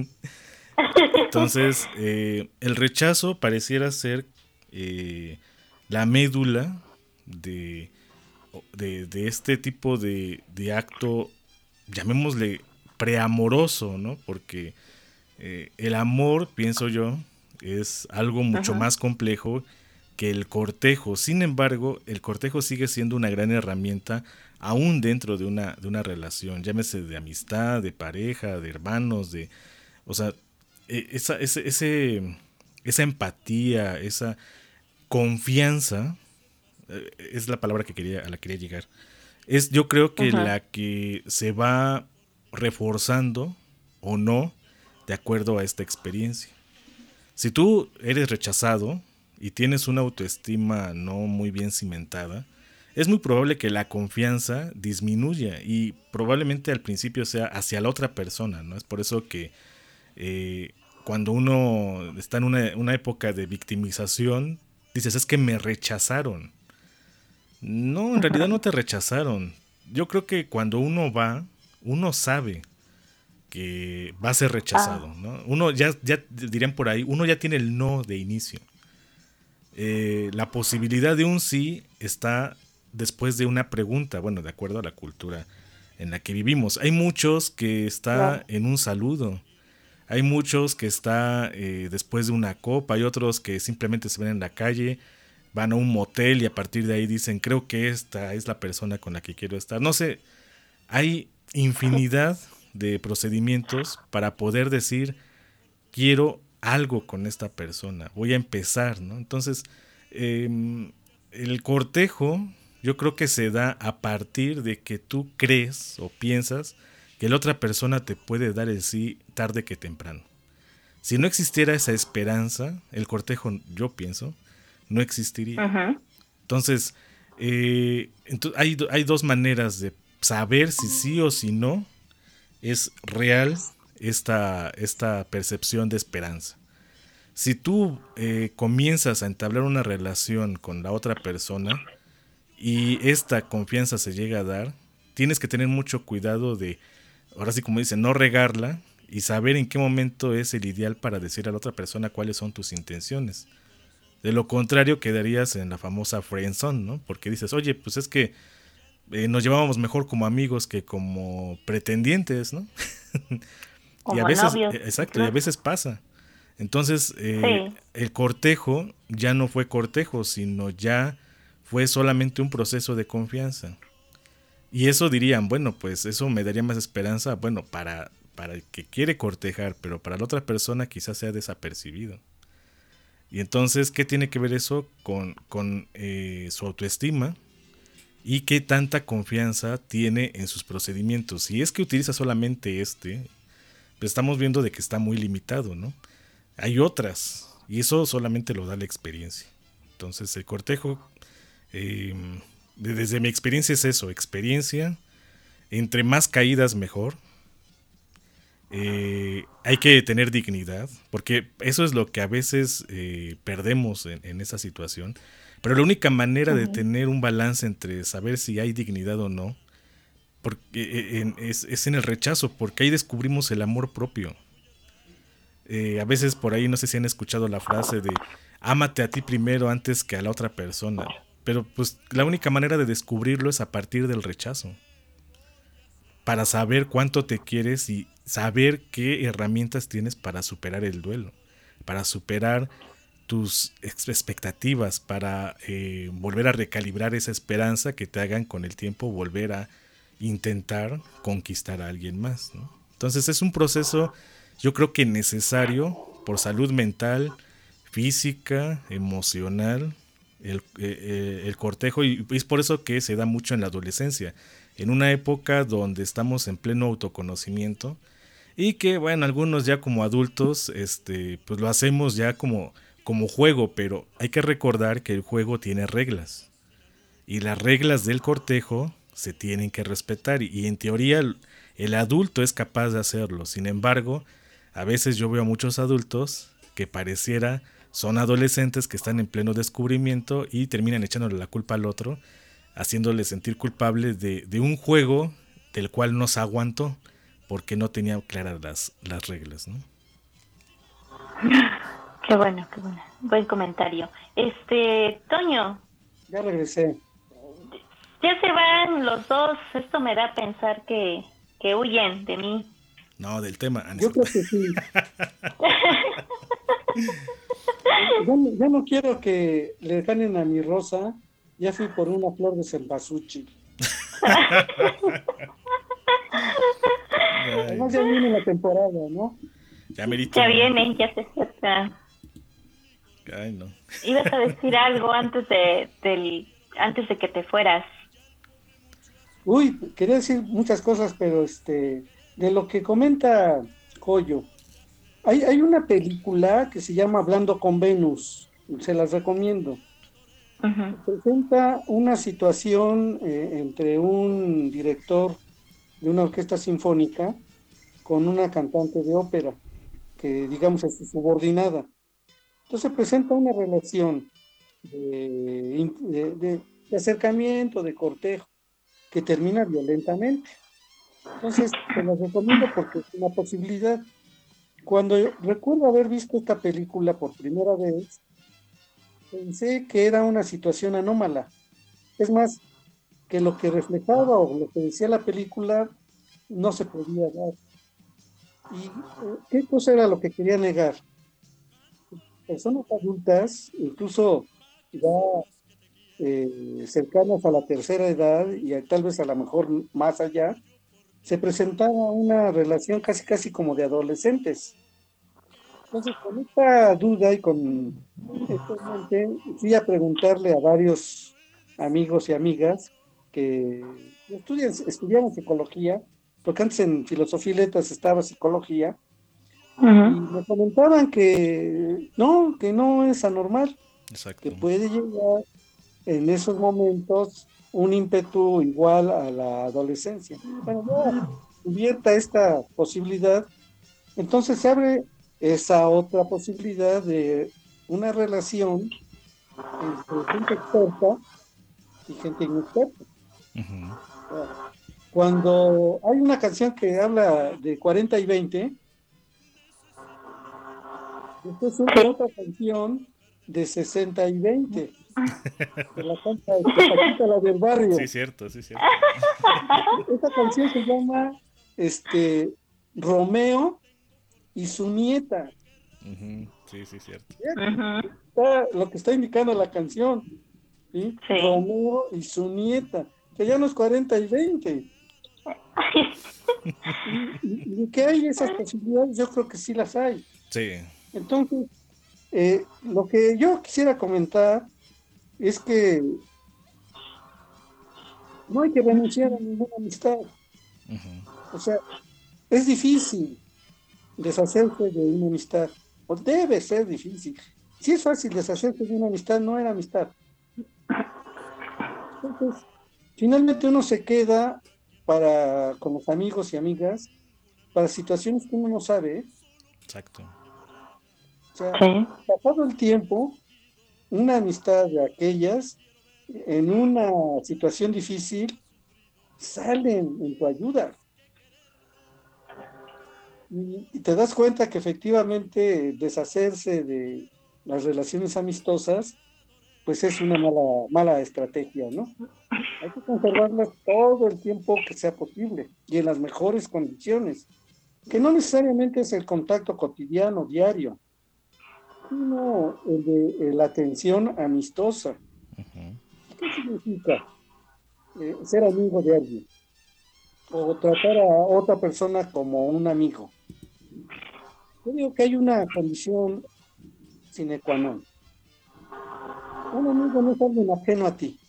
Entonces, eh, el rechazo pareciera ser eh, la médula de, de, de este tipo de, de acto, llamémosle preamoroso, ¿no? Porque eh, el amor, pienso yo, es algo mucho Ajá. más complejo que el cortejo. Sin embargo, el cortejo sigue siendo una gran herramienta aún dentro de una, de una relación, llámese de amistad, de pareja, de hermanos, de, o sea, eh, esa, ese, ese, esa empatía, esa confianza, eh, es la palabra que quería, a la que quería llegar. Es, yo creo que Ajá. la que se va reforzando o no de acuerdo a esta experiencia. Si tú eres rechazado y tienes una autoestima no muy bien cimentada, es muy probable que la confianza disminuya y probablemente al principio sea hacia la otra persona, ¿no? Es por eso que eh, cuando uno está en una, una época de victimización, dices, es que me rechazaron. No, en realidad no te rechazaron. Yo creo que cuando uno va, uno sabe que va a ser rechazado, Ah. ¿no? Uno ya, ya dirían por ahí, uno ya tiene el no de inicio. Eh, la posibilidad de un sí está después de una pregunta, bueno, de acuerdo a la cultura en la que vivimos. Hay muchos que está Claro. en un saludo, hay muchos que está eh, después de una copa, hay otros que simplemente se ven en la calle, van a un motel y a partir de ahí dicen, creo que esta es la persona con la que quiero estar. No sé, hay infinidad de procedimientos para poder decir, quiero algo con esta persona, voy a empezar, ¿no? Entonces, eh, el cortejo yo creo que se da a partir de que tú crees o piensas que la otra persona te puede dar el sí tarde que temprano. Si no existiera esa esperanza, el cortejo, yo pienso, no existiría. Ajá. Entonces, eh, ento- hay, do- hay dos maneras de saber si sí o si no es real esta, esta percepción de esperanza. Si tú eh, comienzas a entablar una relación con la otra persona y esta confianza se llega a dar, tienes que tener mucho cuidado de, ahora sí como dicen, no regarla y saber en qué momento es el ideal para decir a la otra persona cuáles son tus intenciones. De lo contrario quedarías en la famosa friendzone, ¿no? Porque dices, oye, pues es que eh, nos llevábamos mejor como amigos que como pretendientes, ¿no? y Como a veces, novios, eh, exacto, claro. y a veces pasa. Entonces, eh, Sí. el cortejo ya no fue cortejo, sino ya fue solamente un proceso de confianza. Y eso dirían, bueno, pues eso me daría más esperanza, bueno, para, para el que quiere cortejar, pero para la otra persona quizás sea desapercibido. Y entonces, ¿qué tiene que ver eso con, con eh, su autoestima? Y qué tanta confianza tiene en sus procedimientos. Si es que utiliza solamente este, pues estamos viendo de que está muy limitado, ¿no? Hay otras, y eso solamente lo da la experiencia. Entonces, el cortejo, eh, desde mi experiencia es eso, experiencia, entre más caídas mejor. Eh, hay que tener dignidad, porque eso es lo que a veces eh, perdemos en, en esa situación. Pero la única manera de tener un balance entre saber si hay dignidad o no, porque, eh, en, es, es en el rechazo, porque ahí descubrimos el amor propio. Eh, a veces por ahí no sé si han escuchado la frase de ámate a ti primero antes que a la otra persona. Pero pues la única manera de descubrirlo es a partir del rechazo. Para saber cuánto te quieres y saber qué herramientas tienes para superar el duelo, para superar tus expectativas, para eh, volver a recalibrar esa esperanza que te hagan con el tiempo volver a intentar conquistar a alguien más, ¿no? Entonces es un proceso, yo creo que necesario por salud mental, física, emocional, el, eh, el cortejo, y es por eso que se da mucho en la adolescencia, en una época donde estamos en pleno autoconocimiento y que, bueno, algunos ya como adultos, este, pues lo hacemos ya como, como juego, pero hay que recordar que el juego tiene reglas y las reglas del cortejo se tienen que respetar y, y en teoría el, el adulto es capaz de hacerlo. Sin embargo, a veces yo veo a muchos adultos que pareciera son adolescentes que están en pleno descubrimiento y terminan echándole la culpa al otro, haciéndole sentir culpable de, de un juego del cual no se aguantó porque no tenía claras las, las reglas, ¿no? Qué bueno, qué bueno. Buen comentario. Este, Toño. Ya regresé. Ya se van los dos. Esto me da a pensar que, que huyen de mí. No, del tema. Yo creo que sí. ya, no, ya no quiero que le ganen a mi Rosa. Ya fui por una flor de cempasúchil. Además ya viene la temporada, ¿no? Ya merito. Ya viene, ya se acerca. Ay, no. Ibas a decir algo antes de, del, antes de que te fueras. Uy, quería decir muchas cosas, pero este, de lo que comenta Coyo, hay, hay una película que se llama Hablando con Venus, se las recomiendo. Uh-huh. Presenta una situación eh, entre un director de una orquesta sinfónica con una cantante de ópera, que digamos es su subordinada. Entonces presenta una relación de, de, de, de acercamiento, de cortejo, que termina violentamente. Entonces, te lo recomiendo porque es una posibilidad. Cuando yo recuerdo haber visto esta película por primera vez, pensé que era una situación anómala. Es más, que lo que reflejaba o lo que decía la película no se podía dar. ¿Y qué cosa era lo que quería negar? Personas adultas, incluso ya eh, cercanas a la tercera edad y a, tal vez a lo mejor más allá, se presentaba una relación casi casi como de adolescentes. Entonces, con esta duda y con esta mente, fui a preguntarle a varios amigos y amigas que estudian, estudiaban psicología, porque antes en Filosofía y Letras estaba psicología, uh-huh. y me comentaban que no, que no es anormal. Exacto. Que puede llegar en esos momentos un ímpetu igual a la adolescencia. Bueno, ya cubierta esta posibilidad, entonces se abre esa otra posibilidad de una relación entre gente experta y gente inexperta. Uh-huh. Cuando hay una canción que habla de cuarenta y veinte, después hay otra canción de sesenta y veinte, que la canta Paquita, la del barrio. Sí, cierto, sí, cierto. Esta canción se llama este, Romeo y su nieta. Uh-huh. Sí, sí, cierto. Uh-huh. Está lo que está indicando la canción, ¿sí? Sí. Romeo y su nieta, que ya no es cuarenta y veinte. y, y, y que hay esas posibilidades, yo creo que sí las hay. Sí. Entonces, eh, lo que yo quisiera comentar es que no hay que renunciar a ninguna amistad. Uh-huh. O sea, es difícil deshacerse de una amistad, o debe ser difícil. Si es fácil deshacerse de una amistad, no era amistad. Entonces, finalmente uno se queda para con los amigos y amigas para situaciones que uno no sabe. ¿eh? Exacto. O sea, sí. Pasado el tiempo, una amistad de aquellas, en una situación difícil, salen en tu ayuda. Y, y te das cuenta que efectivamente deshacerse de las relaciones amistosas, pues es una mala, mala estrategia, ¿no? Hay que conservarlas todo el tiempo que sea posible y en las mejores condiciones, que no necesariamente es el contacto cotidiano, diario, sino el de el la atención amistosa. Uh-huh. ¿Qué significa eh, ser amigo de alguien? O tratar a otra persona como un amigo. Yo digo que hay una condición sine qua non. Un amigo no es alguien ajeno a ti.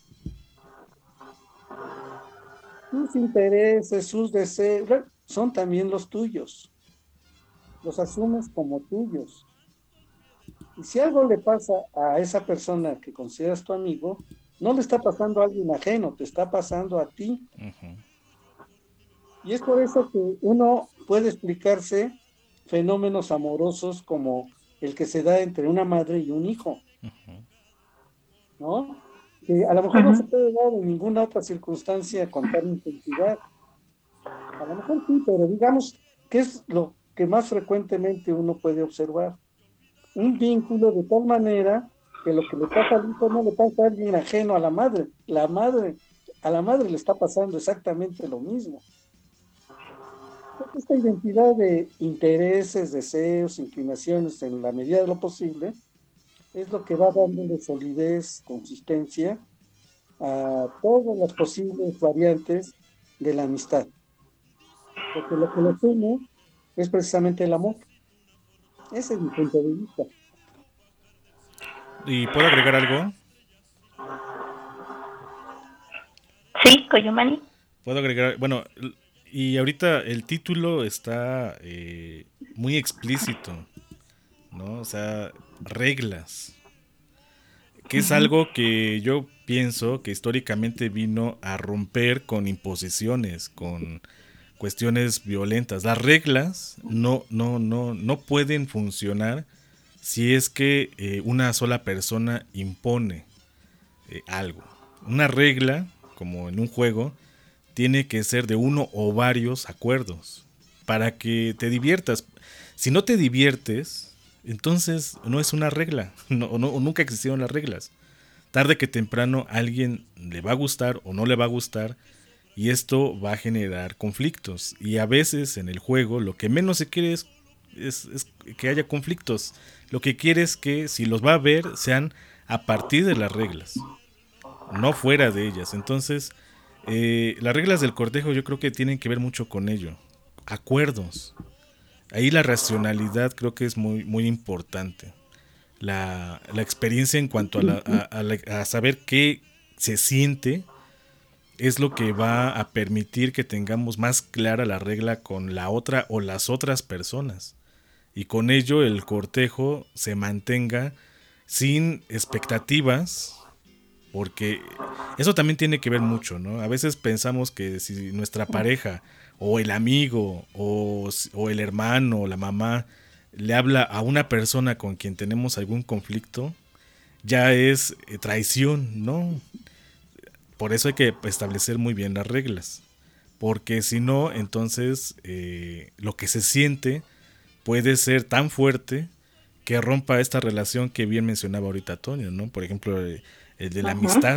Sus intereses, sus deseos, son también los tuyos. Los asumes como tuyos. Y si algo le pasa a esa persona que consideras tu amigo, no le está pasando a alguien ajeno, te está pasando a ti. Uh-huh. Y es por eso que uno puede explicarse fenómenos amorosos como el que se da entre una madre y un hijo. Uh-huh. ¿No? Que a lo mejor uh-huh. no se puede dar en ninguna otra circunstancia con tal intensidad. A lo mejor sí, pero digamos que es lo que más frecuentemente uno puede observar. Un vínculo de tal manera que lo que le pasa al hijo no le pasa a alguien ajeno a la madre. La madre, a la madre le está pasando exactamente lo mismo. Esta identidad de intereses, deseos, inclinaciones en la medida de lo posible es lo que va dándole solidez, consistencia a todas las posibles variantes de la amistad. Porque lo que lo une es precisamente el amor. Ese es mi punto de vista. ¿Y puedo agregar algo? Sí, Coyomani. Puedo agregar, bueno, y ahorita el título está eh, muy explícito, ¿no? O sea, reglas. Que es algo que yo pienso que históricamente vino a romper con imposiciones, con cuestiones violentas. Las reglas no, no, no, no pueden funcionar si es que eh, una sola persona impone eh, algo. Una regla, como en un juego, tiene que ser de uno o varios acuerdos para que te diviertas. Si no te diviertes, entonces no es una regla, no, no, nunca existieron las reglas. Tarde que temprano a alguien le va a gustar o no le va a gustar, y esto va a generar conflictos. Y a veces en el juego lo que menos se quiere es, es, es que haya conflictos. Lo que quiere es que si los va a ver sean a partir de las reglas, no fuera de ellas. Entonces eh, las reglas del cortejo yo creo que tienen que ver mucho con ello. Acuerdos. Ahí la racionalidad creo que es muy, muy importante. La, la experiencia en cuanto a, la, a, a, la, a saber qué se siente es lo que va a permitir que tengamos más clara la regla con la otra o las otras personas. Y con ello el cortejo se mantenga sin expectativas, porque eso también tiene que ver mucho, ¿no? A veces pensamos que si nuestra pareja o el amigo o, o el hermano o la mamá le habla a una persona con quien tenemos algún conflicto, ya es traición, ¿no? Por eso hay que establecer muy bien las reglas, porque si no, entonces eh, lo que se siente puede ser tan fuerte que rompa esta relación que bien mencionaba ahorita Toño, ¿no? Por ejemplo, el, el de la uh-huh. amistad.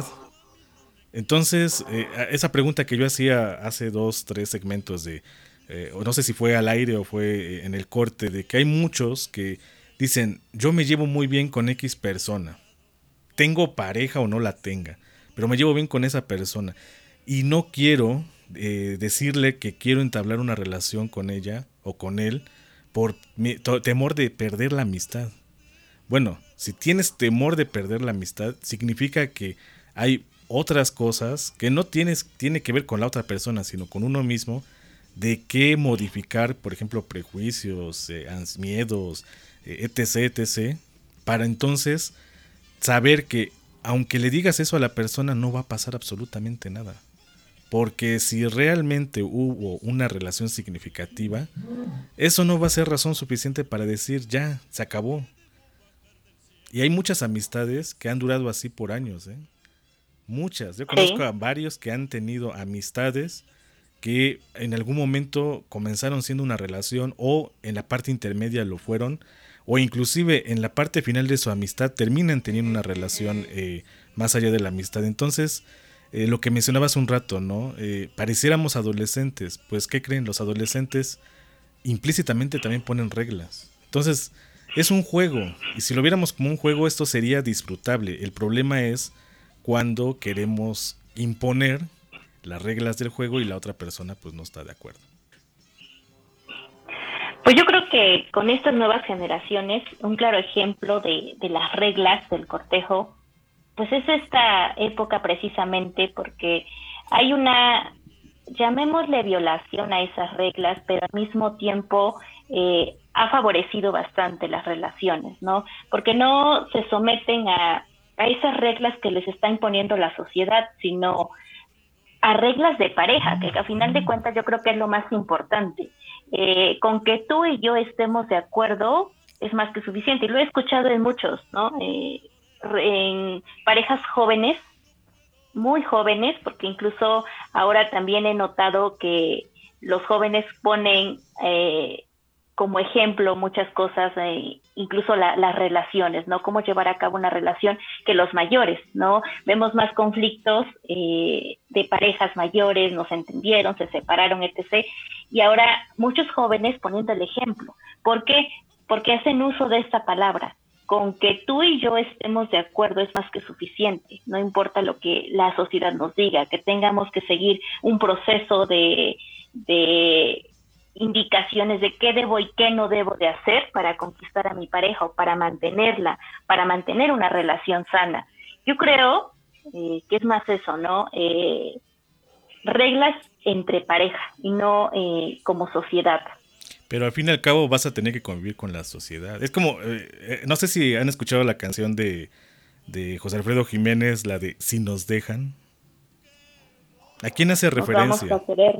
Entonces, eh, esa pregunta que yo hacía hace dos, tres segmentos de, eh, o no sé si fue al aire o fue en el corte, de que hay muchos que dicen, yo me llevo muy bien con X persona, tengo pareja o no la tenga, pero me llevo bien con esa persona y no quiero eh, decirle que quiero entablar una relación con ella o con él por mi, to, temor de perder la amistad. Bueno, si tienes temor de perder la amistad, significa que hay otras cosas que no tienes, tiene que ver con la otra persona, sino con uno mismo, de qué modificar, por ejemplo, prejuicios, eh, miedos, eh, etc, etc, para entonces saber que aunque le digas eso a la persona, no va a pasar absolutamente nada. Porque si realmente hubo una relación significativa, eso no va a ser razón suficiente para decir, ya, se acabó. Y hay muchas amistades que han durado así por años, ¿eh? Muchas. Yo conozco sí. a varios que han tenido amistades que en algún momento comenzaron siendo una relación o en la parte intermedia lo fueron, o inclusive en la parte final de su amistad terminan teniendo una relación eh, más allá de la amistad. Entonces, eh, lo que mencionaba hace un rato, ¿no? Eh, pareciéramos adolescentes, pues ¿qué creen? Los adolescentes implícitamente también ponen reglas. Entonces, es un juego, y si lo viéramos como un juego, esto sería disfrutable. El problema es cuando queremos imponer las reglas del juego y la otra persona pues no está de acuerdo. Pues yo creo que con estas nuevas generaciones, un claro ejemplo de, de las reglas del cortejo, pues es esta época precisamente porque hay una, llamémosle violación a esas reglas, pero al mismo tiempo eh, ha favorecido bastante las relaciones, ¿no? Porque no se someten a, a esas reglas que les está imponiendo la sociedad, sino a reglas de pareja, que a final de cuentas yo creo que es lo más importante. Eh, con que tú y yo estemos de acuerdo es más que suficiente, y lo he escuchado en muchos, ¿no? Eh, en parejas jóvenes, muy jóvenes, porque incluso ahora también he notado que los jóvenes ponen eh, como ejemplo muchas cosas, eh, incluso la, las relaciones, ¿no? Cómo llevar a cabo una relación que los mayores, ¿no? Vemos más conflictos eh, de parejas mayores, no se entendieron, se separaron, etcétera. Y ahora muchos jóvenes poniendo el ejemplo. ¿Por qué? Porque hacen uso de esta palabra. Con que tú y yo estemos de acuerdo es más que suficiente. No importa lo que la sociedad nos diga, que tengamos que seguir un proceso de... de indicaciones de qué debo y qué no debo de hacer para conquistar a mi pareja o para mantenerla, para mantener una relación sana. Yo creo eh, que es más eso, ¿no? Eh, reglas entre pareja y no eh, como sociedad. Pero al fin y al cabo vas a tener que convivir con la sociedad. Es como, eh, no sé si han escuchado la canción de, de José Alfredo Jiménez, la de Si nos dejan. ¿A quién hace referencia? Nos vamos a querer,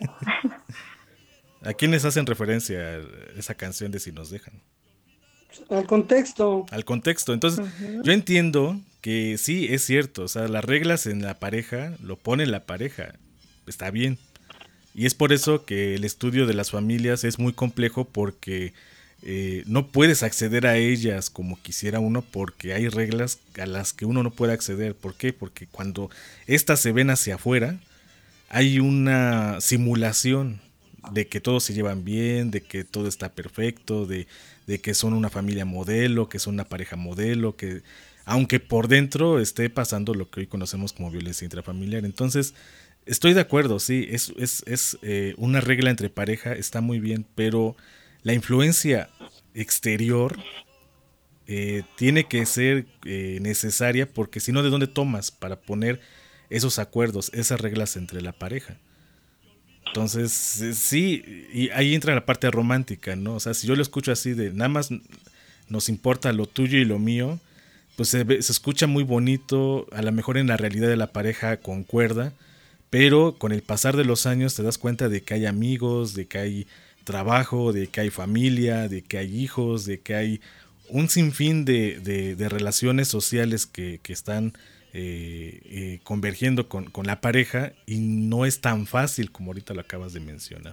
¿A quiénes hacen referencia a esa canción de Si nos dejan? Al contexto. Al contexto. Entonces, uh-huh. yo entiendo que sí, es cierto. O sea, las reglas en la pareja lo pone la pareja. Está bien. Y es por eso que el estudio de las familias es muy complejo porque eh, no puedes acceder a ellas como quisiera uno porque hay reglas a las que uno no puede acceder. ¿Por qué? Porque cuando estas se ven hacia afuera, hay una simulación de que todos se llevan bien, de que todo está perfecto, de, de que son una familia modelo, que son una pareja modelo, que aunque por dentro esté pasando lo que hoy conocemos como violencia intrafamiliar. Entonces, estoy de acuerdo, sí, es, es, es eh, una regla entre pareja, está muy bien, pero la influencia exterior eh, tiene que ser eh, necesaria porque si no, ¿de dónde tomas para poner esos acuerdos, esas reglas entre la pareja? Entonces, sí, y ahí entra la parte romántica, ¿no? O sea, si yo lo escucho así de nada más nos importa lo tuyo y lo mío, pues se, ve, se escucha muy bonito, a lo mejor en la realidad de la pareja concuerda, pero con el pasar de los años te das cuenta de que hay amigos, de que hay trabajo, de que hay familia, de que hay hijos, de que hay un sinfín de, de, de relaciones sociales que, que están... Eh, eh, convergiendo con, con la pareja y no es tan fácil como ahorita lo acabas de mencionar.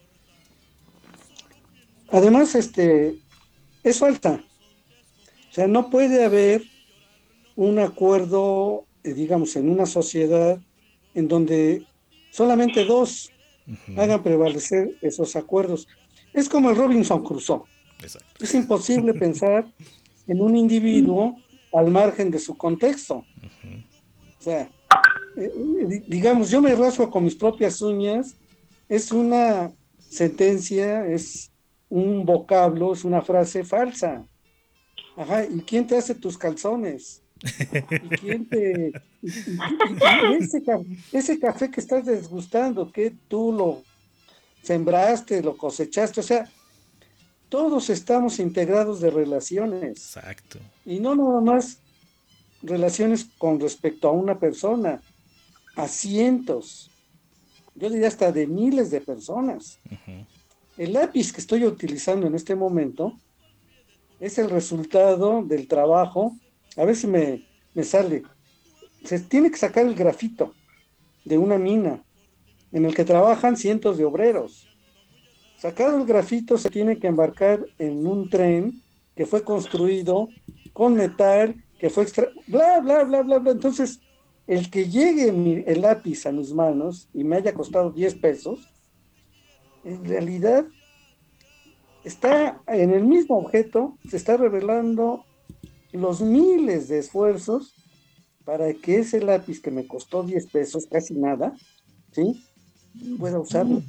Además, este es falta. O sea, no puede haber un acuerdo, eh, digamos, en una sociedad en donde solamente dos uh-huh. hagan prevalecer esos acuerdos. Es como el Robinson Crusoe. Exacto. Es imposible pensar en un individuo al margen de su contexto. Uh-huh. O sea, eh, digamos, yo me rasgo con mis propias uñas, es una sentencia, es un vocablo, es una frase falsa. Ajá, ¿y quién te hace tus calzones? ¿Y quién te... Y, y, y, y ese, ese café que estás desgustando, que tú lo sembraste, lo cosechaste, o sea, todos estamos integrados de relaciones. Exacto. Y no nada más relaciones con respecto a una persona, a cientos, yo diría hasta de miles de personas. Uh-huh. El lápiz que estoy utilizando en este momento es el resultado del trabajo, a ver si me, me sale, se tiene que sacar el grafito de una mina en el que trabajan cientos de obreros. Sacado el grafito se tiene que embarcar en un tren que fue construido con metal, que fue extra... bla, bla, bla, bla, bla. Entonces, el que llegue mi, el lápiz a mis manos y me haya costado diez pesos, en realidad está en el mismo objeto, se está revelando los miles de esfuerzos para que ese lápiz que me costó diez pesos, casi nada, ¿sí?, pueda usarlo.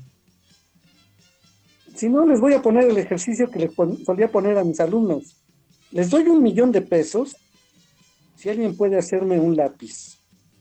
Si no, les voy a poner el ejercicio que les pon- solía poner a mis alumnos. Les doy un millón de pesos si alguien puede hacerme un lápiz.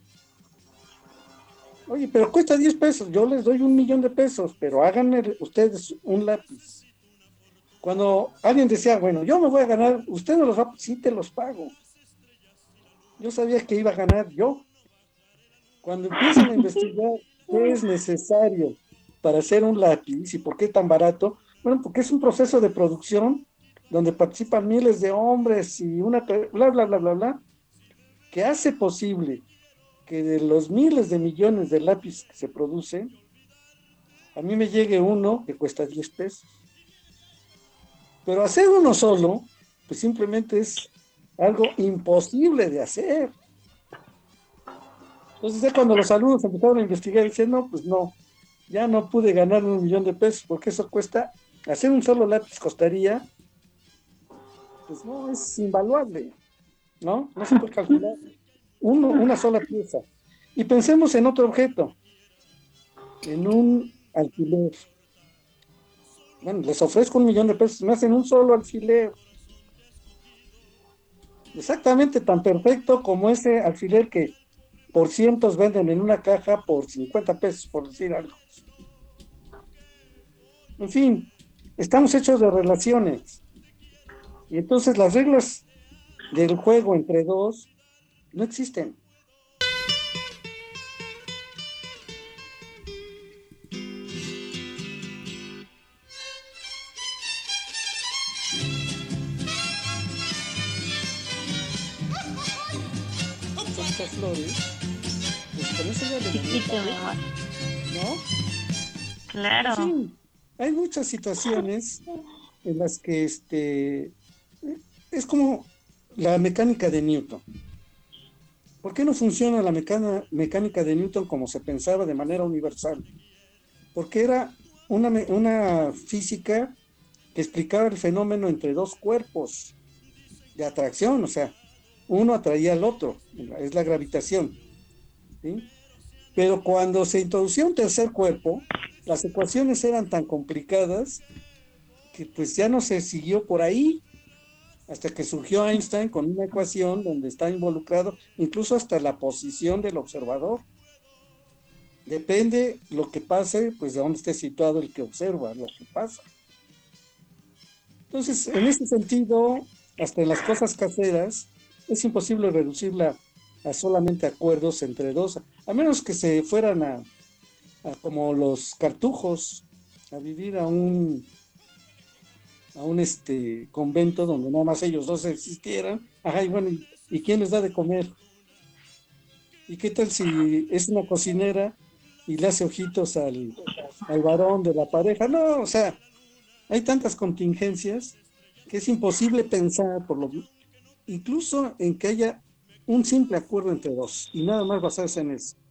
Oye, pero cuesta diez pesos, yo les doy un millón de pesos, pero háganme ustedes un lápiz. Cuando alguien decía, bueno, yo me voy a ganar, ustedes los lápices, sí te los pago. Yo sabía que iba a ganar yo. Cuando empiezan a investigar qué es necesario para hacer un lápiz y por qué tan barato, bueno, porque es un proceso de producción donde participan miles de hombres y una bla, bla, bla, bla, bla, que hace posible que de los miles de millones de lápices que se producen, a mí me llegue uno que cuesta diez pesos. Pero hacer uno solo, pues simplemente es algo imposible de hacer. Entonces ya cuando los alumnos empezaron a investigar, dicen, no, pues no, ya no pude ganar un millón de pesos, porque eso cuesta, hacer un solo lápiz costaría, pues no, es invaluable, ¿no? No se puede calcular. Uno, una sola pieza. Y pensemos en otro objeto, en un alfiler. Bueno, les ofrezco un millón de pesos, me hacen un solo alfiler. Exactamente tan perfecto como ese alfiler que por cientos venden en una caja por cincuenta pesos, por decir algo. En fin, estamos hechos de relaciones. Y entonces las reglas del juego entre dos no existen. Estas flores, pues con eso ya le Chiquito, mi amor. ¿no? Claro. Sí, hay muchas situaciones en las que este es como la mecánica de Newton. ¿Por qué no funciona la mecana, mecánica de Newton como se pensaba de manera universal? Porque era una, una física que explicaba el fenómeno entre dos cuerpos de atracción, o sea, uno atraía al otro, es la gravitación, ¿sí? Pero cuando se introducía un tercer cuerpo, las ecuaciones eran tan complicadas que pues ya no se siguió por ahí, hasta que surgió Einstein con una ecuación donde está involucrado incluso hasta la posición del observador. Depende lo que pase, pues de dónde esté situado el que observa lo que pasa. Entonces, en ese sentido, hasta en las cosas caseras, es imposible reducirla a solamente acuerdos entre dos, a menos que se fueran a, a como los cartujos, a vivir a un a un este convento donde nada más ellos dos existieran. Ajá, y bueno, ¿y, y quién les da de comer? ¿Y qué tal si es una cocinera y le hace ojitos al, al varón de la pareja? No, o sea, hay tantas contingencias que es imposible pensar por lo incluso en que haya un simple acuerdo entre dos y nada más basarse en eso.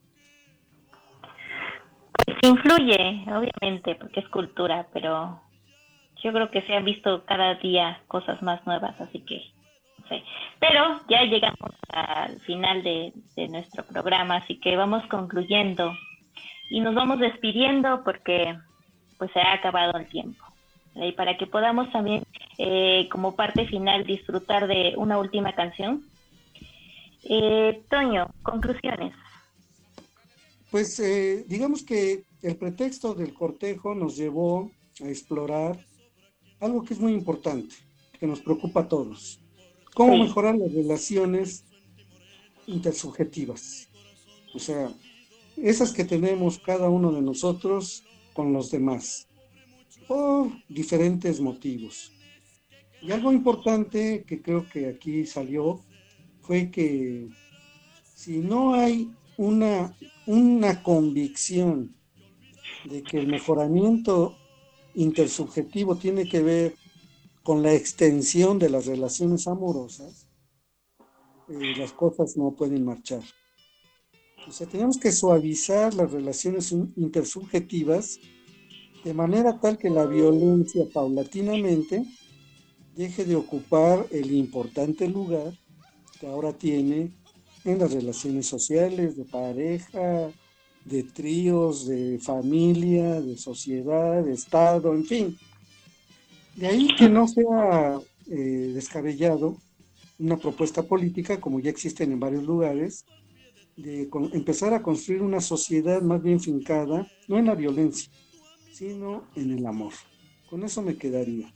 Pues influye, obviamente, porque es cultura, pero yo creo que se han visto cada día cosas más nuevas, así que no sé. Pero ya llegamos al final de, de nuestro programa, así que vamos concluyendo y nos vamos despidiendo porque pues se ha acabado el tiempo. Y para que podamos también, eh, como parte final, disfrutar de una última canción. Eh, Toño, conclusiones. Pues eh, digamos que el pretexto del cortejo nos llevó a explorar algo que es muy importante, que nos preocupa a todos. ¿Cómo sí. mejorar las relaciones intersubjetivas? O sea, esas que tenemos cada uno de nosotros con los demás, por diferentes motivos. Y algo importante que creo que aquí salió fue que si no hay una, una convicción de que el mejoramiento intersubjetivo tiene que ver con la extensión de las relaciones amorosas, eh, las cosas no pueden marchar. O sea, tenemos que suavizar las relaciones intersubjetivas de manera tal que la violencia paulatinamente deje de ocupar el importante lugar que ahora tiene en las relaciones sociales, de pareja, de tríos, de familia, de sociedad, de Estado, en fin. De ahí que no sea eh, descabellado una propuesta política, como ya existen en varios lugares, de con, empezar a construir una sociedad más bien fincada, no en la violencia, sino en el amor. Con eso me quedaría.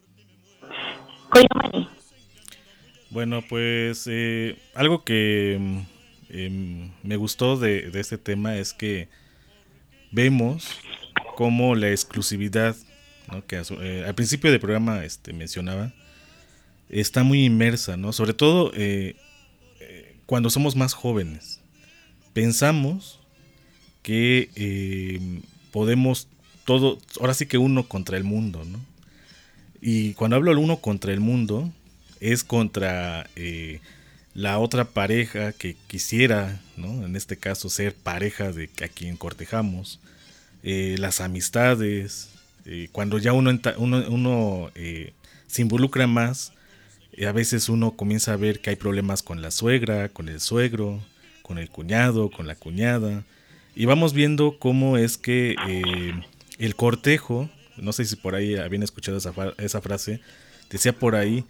Bueno, pues eh, algo que eh, me gustó de, de este tema es que vemos cómo la exclusividad, ¿no? que eh, al principio del programa este, mencionaba, está muy inmersa, ¿no? Sobre todo eh, eh, cuando somos más jóvenes. Pensamos que eh, podemos todo, ahora sí que uno contra el mundo, ¿no? Y cuando hablo de uno contra el mundo, es contra eh, la otra pareja que quisiera, ¿no? En este caso ser pareja de a quien cortejamos, eh, las amistades, eh, cuando ya uno, uno, uno eh, se involucra más, eh, a veces uno comienza a ver que hay problemas con la suegra, con el suegro, con el cuñado, con la cuñada, y vamos viendo cómo es que eh, el cortejo, no sé si por ahí habían escuchado esa, esa frase, decía por ahí,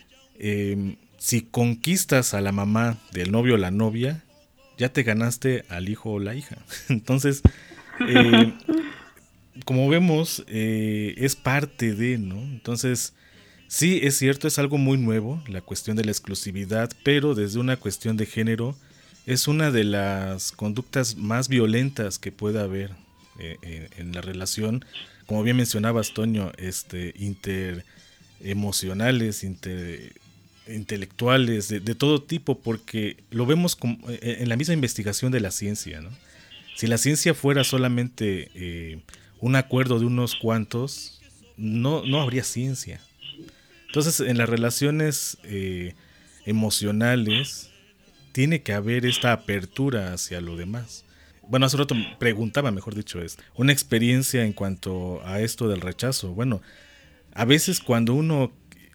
eh, si conquistas a la mamá del novio o la novia, ya te ganaste al hijo o la hija. Entonces, eh, como vemos, eh, es parte de, ¿no? Entonces, sí, es cierto, es algo muy nuevo, la cuestión de la exclusividad, pero desde una cuestión de género, es una de las conductas más violentas que puede haber eh, en, en la relación, como bien mencionabas, Toño, este, interemocionales, inter, intelectuales, de, de todo tipo, porque lo vemos como, en la misma investigación de la ciencia, ¿no? Si la ciencia fuera solamente eh, un acuerdo de unos cuantos, no, no habría ciencia. Entonces, en las relaciones eh, emocionales, tiene que haber esta apertura hacia lo demás. Bueno, hace rato preguntaba, mejor dicho, es una experiencia en cuanto a esto del rechazo. Bueno, a veces cuando uno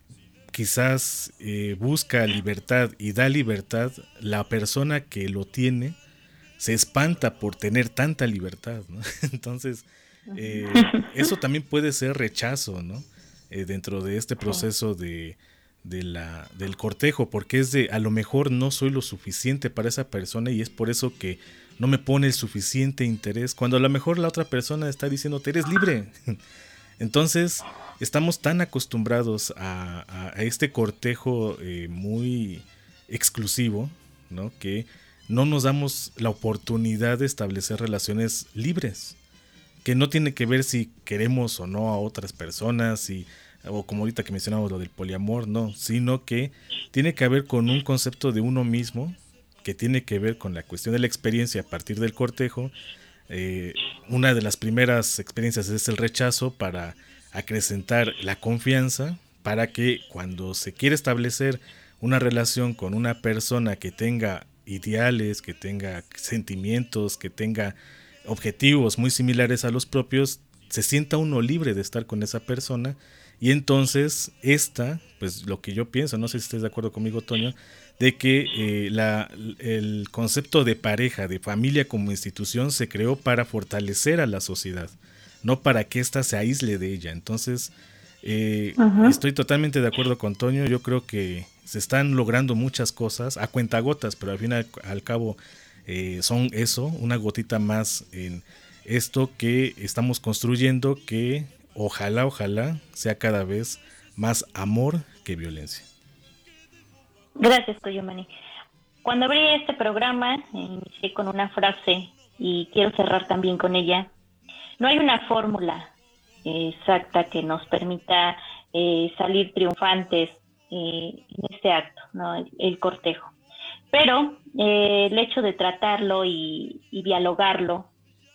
quizás eh, busca libertad y da libertad, la persona que lo tiene se espanta por tener tanta libertad, ¿no? Entonces, eh, eso también puede ser rechazo, ¿no? Eh, dentro de este proceso de... De la, del cortejo, porque es de a lo mejor no soy lo suficiente para esa persona y es por eso que no me pone el suficiente interés, cuando a lo mejor la otra persona está diciendo te eres libre. Entonces estamos tan acostumbrados a, a, a este cortejo eh, muy exclusivo, ¿no? Que no nos damos la oportunidad de establecer relaciones libres, que no tiene que ver si queremos o no a otras personas, y o como ahorita que mencionamos lo del poliamor, no, sino que tiene que ver con un concepto de uno mismo, que tiene que ver con la cuestión de la experiencia a partir del cortejo. Eh, una de las primeras experiencias es el rechazo para acrecentar la confianza, para que cuando se quiere establecer una relación con una persona que tenga ideales, que tenga sentimientos, que tenga objetivos muy similares a los propios, se sienta uno libre de estar con esa persona. Y entonces esta, pues lo que yo pienso, no sé si estés de acuerdo conmigo, Toño, de que eh, la, el concepto de pareja, de familia como institución se creó para fortalecer a la sociedad, no para que ésta se aísle de ella. Entonces, eh, uh-huh. estoy totalmente de acuerdo con Toño. Yo creo que se están logrando muchas cosas a cuentagotas, pero al fin y al, al cabo eh, son eso, una gotita más en esto que estamos construyendo, que ojalá, ojalá sea cada vez más amor que violencia. Gracias, Toyomani. Cuando abrí este programa, inicié con una frase y quiero cerrar también con ella. No hay una fórmula exacta que nos permita eh, salir triunfantes eh, en este acto, ¿no? el, el cortejo. Pero eh, el hecho de tratarlo y, y dialogarlo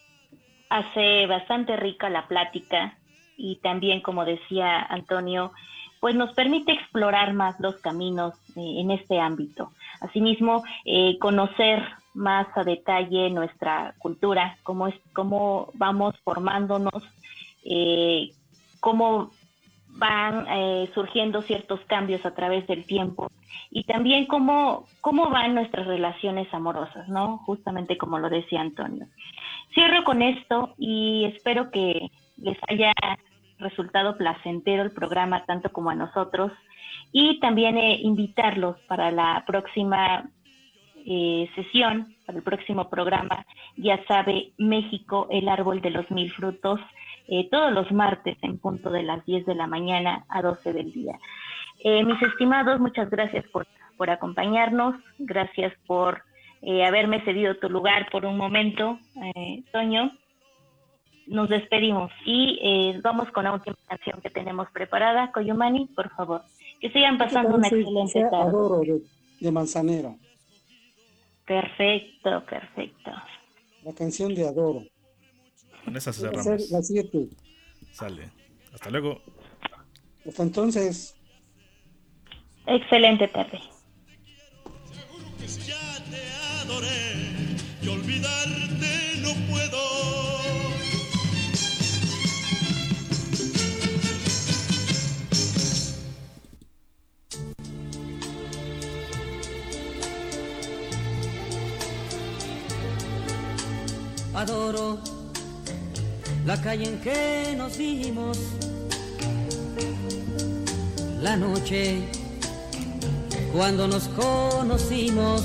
hace bastante rica la plática. Y también, como decía Antonio, pues nos permite explorar más los caminos eh, en este ámbito. Asimismo, eh, conocer más a detalle nuestra cultura, cómo, es, cómo vamos formándonos, eh, cómo van eh, surgiendo ciertos cambios a través del tiempo y también cómo, cómo van nuestras relaciones amorosas, ¿no? Justamente como lo decía Antonio. Cierro con esto y espero que les haya resultado placentero el programa tanto como a nosotros, y también eh, invitarlos para la próxima eh, sesión, para el próximo programa. Ya sabe, México, el árbol de los mil frutos, eh, todos los martes en punto de las diez de la mañana a doce del día. Eh, mis estimados, muchas gracias por, por acompañarnos, gracias por eh, haberme cedido tu lugar por un momento, eh, Toño. Nos despedimos y eh, vamos con la última canción que tenemos preparada. Coyomani, por favor, que sigan pasando una excelente tarde. Adoro de, de Manzanero. Perfecto, perfecto. La canción de Adoro. Con esas Va a ser cerramos. las siete. Sale. Hasta luego. Hasta entonces. Excelente tarde. Ya te adoré y olvidarte no puedo. Adoro la calle en que nos vimos, la noche cuando nos conocimos.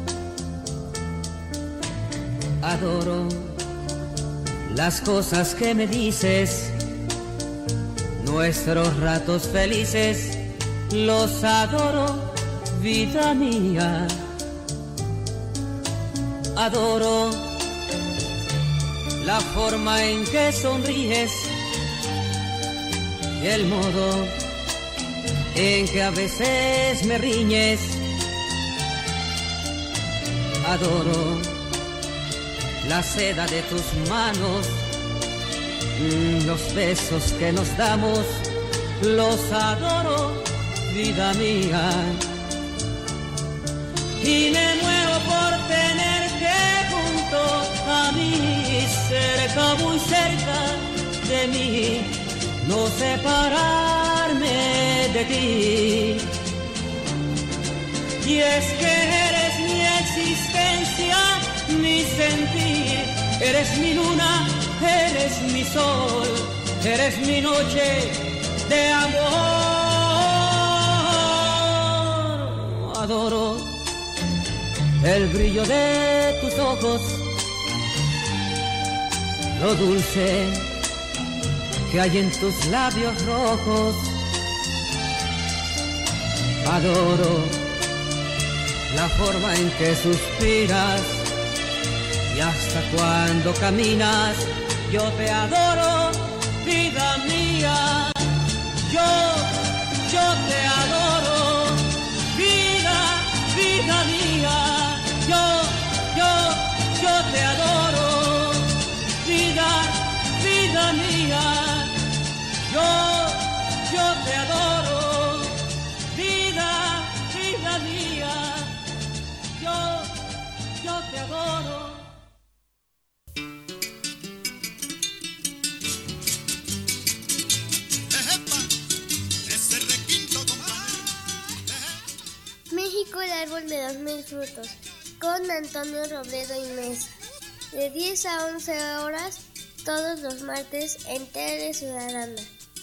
Adoro las cosas que me dices, nuestros ratos felices, los adoro, vida mía. Adoro la forma en que sonríes y el modo en que a veces me riñes. Adoro la seda de tus manos, los besos que nos damos, los adoro, vida mía. Y me muero por tenerte junto a mí, cerca, muy cerca de mí, no separarme de ti. Y es que eres mi existencia, mi sentir, eres mi luna, eres mi sol, eres mi noche de amor. Adoro el brillo de tus ojos, lo dulce que hay en tus labios rojos. Adoro la forma en que suspiras y hasta cuando caminas. Yo te adoro, vida mía. Yo, yo te adoro, vida, vida mía. Yo, yo, yo te adoro, vida, vida mía. Yo, yo te adoro, vida, vida mía. Yo, yo te adoro. México, el árbol de los mil frutos, con Antonio Robledo y Mesa, de diez a once horas, todos los martes en Tele Ciudadana.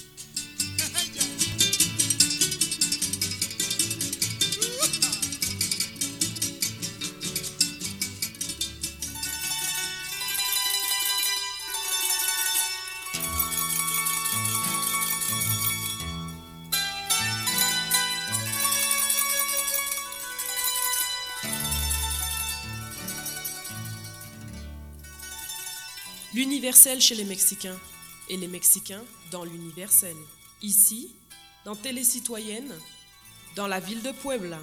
L'universel chez les Mexicains et les Mexicains dans l'universel. Ici, dans Télé Citoyenne, dans la ville de Puebla.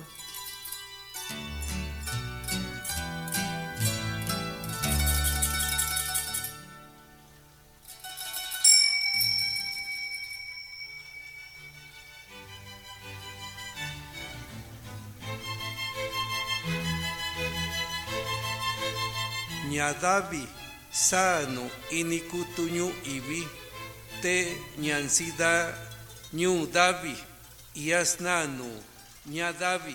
Ñadavi sano inikutuñu ibi te ñansida ñu davi yasnanu ñadavi.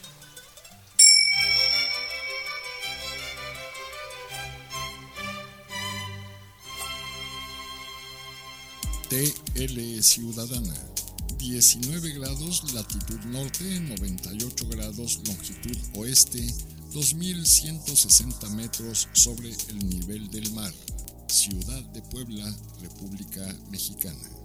T L Ciudadana, diecinueve grados latitud norte, noventa y ocho grados longitud oeste, dos mil ciento sesenta metros sobre el nivel del mar. Ciudad de Puebla, República Mexicana.